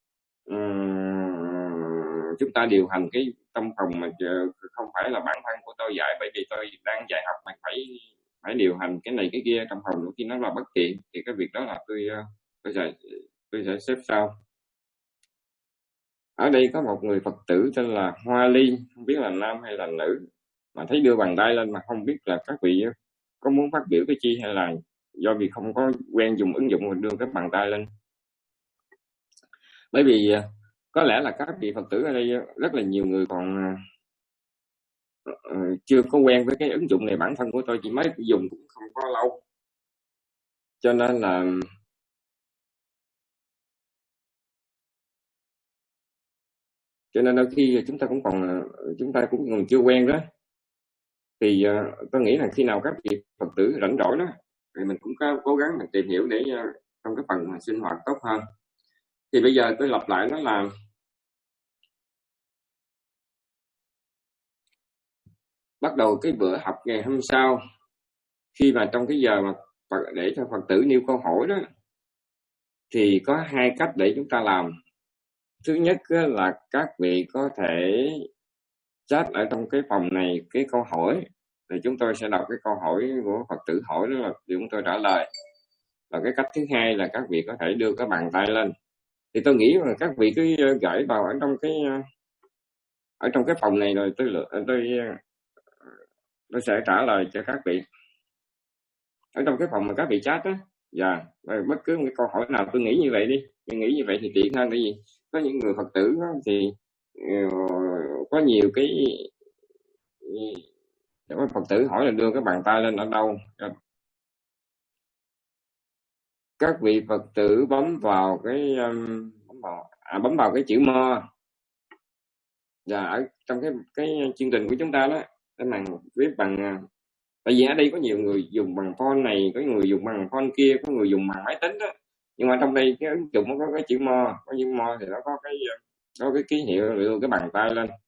um, chúng ta điều hành cái trong phòng mà không phải là bản thân của tôi dạy, bởi vì tôi đang dạy học mà phải phải điều hành cái này cái kia trong phòng, đôi khi nó là bất tiện, thì cái việc đó là tôi tôi sẽ tôi sẽ xếp sau. Ở đây có một người Phật tử tên là Hoa Ly, không biết là nam hay là nữ, mà thấy đưa bàn tay lên mà không biết là các vị có muốn phát biểu cái chi, hay là do vì không có quen dùng ứng dụng mình đưa cái bàn tay lên? Bởi vì có lẽ là các vị Phật tử ở đây rất là nhiều người còn uh, chưa có quen với cái ứng dụng này. Bản thân của tôi chỉ mới dùng cũng không có lâu, cho nên là cho nên đôi khi chúng ta cũng còn chúng ta cũng còn chưa quen đó. Thì uh, tôi nghĩ là khi nào các vị Phật tử rảnh rỗi đó thì mình cũng có cố gắng mình tìm hiểu để uh, trong cái phần mà sinh hoạt tốt hơn. Thì bây giờ tôi lặp lại nó là bắt đầu cái bữa học ngày hôm sau, khi mà trong cái giờ mà để cho Phật tử nêu câu hỏi đó, thì có hai cách để chúng ta làm. Thứ nhất là các vị có thể chat ở trong cái phòng này cái câu hỏi, thì chúng tôi sẽ đọc cái câu hỏi của Phật tử hỏi, đó là chúng tôi trả lời. Và cái cách thứ hai là các vị có thể đưa cái bàn tay lên. Thì tôi nghĩ là các vị cứ gửi vào ở trong cái ở trong cái phòng này, rồi tôi tôi tôi sẽ trả lời cho các vị ở trong cái phòng mà các vị chat á. Dạ, bất cứ một cái câu hỏi nào tôi nghĩ như vậy đi, tôi nghĩ như vậy thì tiện hơn. Tại vì có những người Phật tử đó, thì uh, có nhiều cái uh, Phật tử hỏi là đưa cái bàn tay lên ở đâu. Các vị Phật tử bấm vào cái um, bấm vào à, bấm vào cái chữ mo. Dạ, ở trong cái cái chương trình của chúng ta đó, cái màn viết bằng, tại vì ở đây có nhiều người dùng bằng phone này, có người dùng bằng phone kia, có người dùng bằng máy tính đó. Nhưng mà trong đây cái ứng dụng nó có cái chữ mo, có chữ mo thì nó có cái có cái ký hiệu đưa cái bàn tay lên.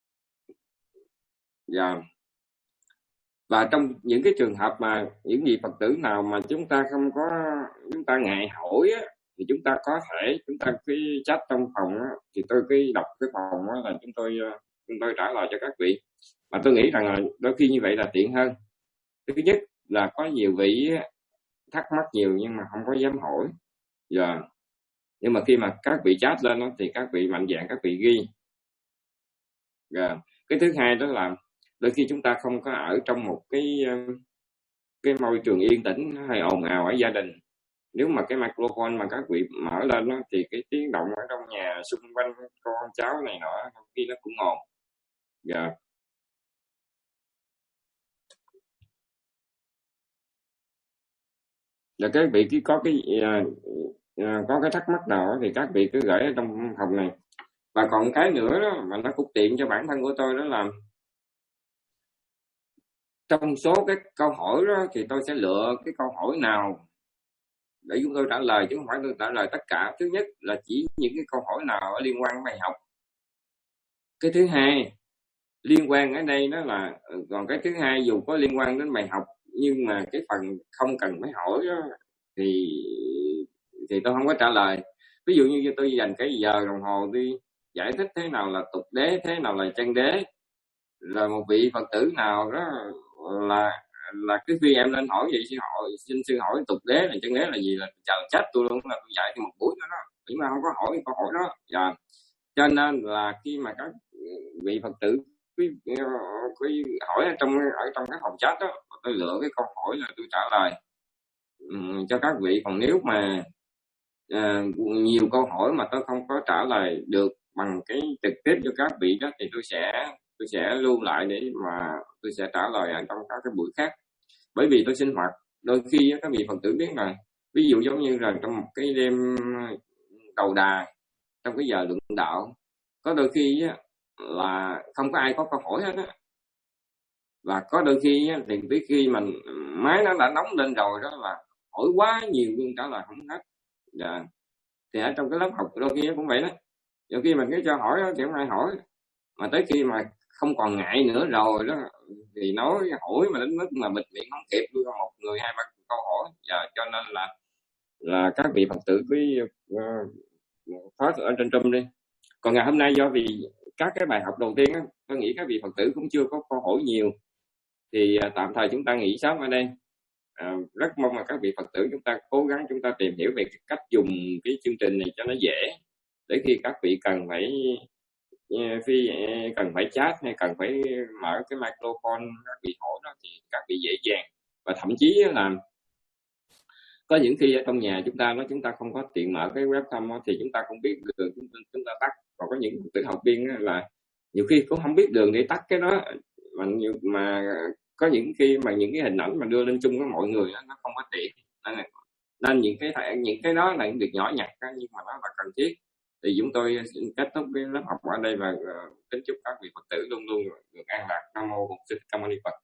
Dạ. Và trong những cái trường hợp mà những vị Phật tử nào mà chúng ta không có, chúng ta ngại hỏi á, thì chúng ta có thể chúng ta cứ chat trong phòng á, thì tôi cứ đọc cái phòng á là chúng tôi chúng tôi trả lời cho các vị. Mà tôi nghĩ rằng là đôi khi như vậy là tiện hơn. Thứ nhất là có nhiều vị thắc mắc nhiều nhưng mà không có dám hỏi. Dạ. Nhưng mà khi mà các vị chat lên đó, thì các vị mạnh dạn các vị ghi. Dạ. Cái thứ hai đó là đôi khi chúng ta không có ở trong một cái cái môi trường yên tĩnh hay ồn ào ở gia đình. Nếu mà cái microphone mà các vị mở lên đó, thì cái tiếng động ở trong nhà xung quanh con cháu này nọ khi nó cũng ồn. Dạ. Và các vị cứ có cái uh, uh, có cái thắc mắc nào thì các vị cứ gửi ở trong phòng này. Và còn cái nữa đó mà nó cũng tiện cho bản thân của tôi, đó là trong số cái câu hỏi đó thì tôi sẽ lựa cái câu hỏi nào để chúng tôi trả lời, chứ không phải tôi trả lời tất cả. Thứ nhất là chỉ những cái câu hỏi nào liên quan đến bài học. Cái thứ hai liên quan ở đây đó là, còn cái thứ hai dù có liên quan đến bài học nhưng mà cái phần không cần phải hỏi đó, thì thì tôi không có trả lời. Ví dụ như tôi dành cái giờ đồng hồ đi giải thích thế nào là tục đế, thế nào là chân đế, rồi một vị Phật tử nào đó là là cái khi em lên hỏi vậy, xin hỏi xin sư hỏi tục đế là chân đế là gì, là chờ chết tôi luôn, là tôi dạy thêm một buổi nữa đó, nhưng mà không có hỏi câu hỏi đó. Dạ. Cho nên là khi mà các vị Phật tử quý, quý hỏi ở trong ở trong cái phòng chat đó, tôi lựa cái câu hỏi là tôi trả lời um, cho các vị. Còn nếu mà uh, nhiều câu hỏi mà tôi không có trả lời được bằng cái trực tiếp cho các vị đó, thì tôi sẽ tôi sẽ lưu lại để mà tôi sẽ trả lời ở trong các cái buổi khác. Bởi vì tôi sinh hoạt đôi khi các vị Phật tử biết là, ví dụ giống như là trong một cái đêm đầu đà, trong cái giờ luận đạo, có đôi khi là không có ai có câu hỏi hết á, và có đôi khi thì tới khi mình máy nó đã nóng lên rồi đó là hỏi quá nhiều luôn, trả lời không hết. Dạ. Thì ở trong cái lớp học đôi khi cũng vậy đó, đôi khi mình cứ cho hỏi thì không ai hỏi, mà tới khi mà không còn ngại nữa rồi đó thì nói hỏi mà đến mức mà bịt miệng không kịp luôn, một người hai ba câu hỏi. Dạ. Cho nên là là các vị Phật tử cứ uh, thoát ở trên trung đi. Còn ngày hôm nay do vì các cái bài học đầu tiên á, tôi nghĩ các vị Phật tử cũng chưa có câu hỏi nhiều, thì uh, tạm thời chúng ta nghỉ sớm ở đây. Uh, rất mong là các vị Phật tử chúng ta cố gắng chúng ta tìm hiểu về cái cách dùng cái chương trình này cho nó dễ, để khi các vị cần phải phi cần phải chat hay cần phải mở cái microphone các vị hỏi đó, thì các vị dễ dàng. Và thậm chí là có những khi ở trong nhà chúng ta nói chúng ta không có tiện mở cái webcam thì chúng ta không biết đường, chúng, chúng ta tắt. Còn có những tự học viên là nhiều khi cũng không biết đường để tắt cái đó, mà nhiều, mà có những khi mà những cái hình ảnh mà đưa lên chung với mọi người đó, nó không có tiện, nên, nên những cái những cái đó là những việc nhỏ nhặt đó, nhưng mà nó là cần thiết. Thì chúng tôi xin kết thúc cái lớp học ở đây và uh, kính chúc các vị Phật tử luôn luôn được an lạc. Nam mô Bổn Sư Thích Ca Mâu Ni Phật.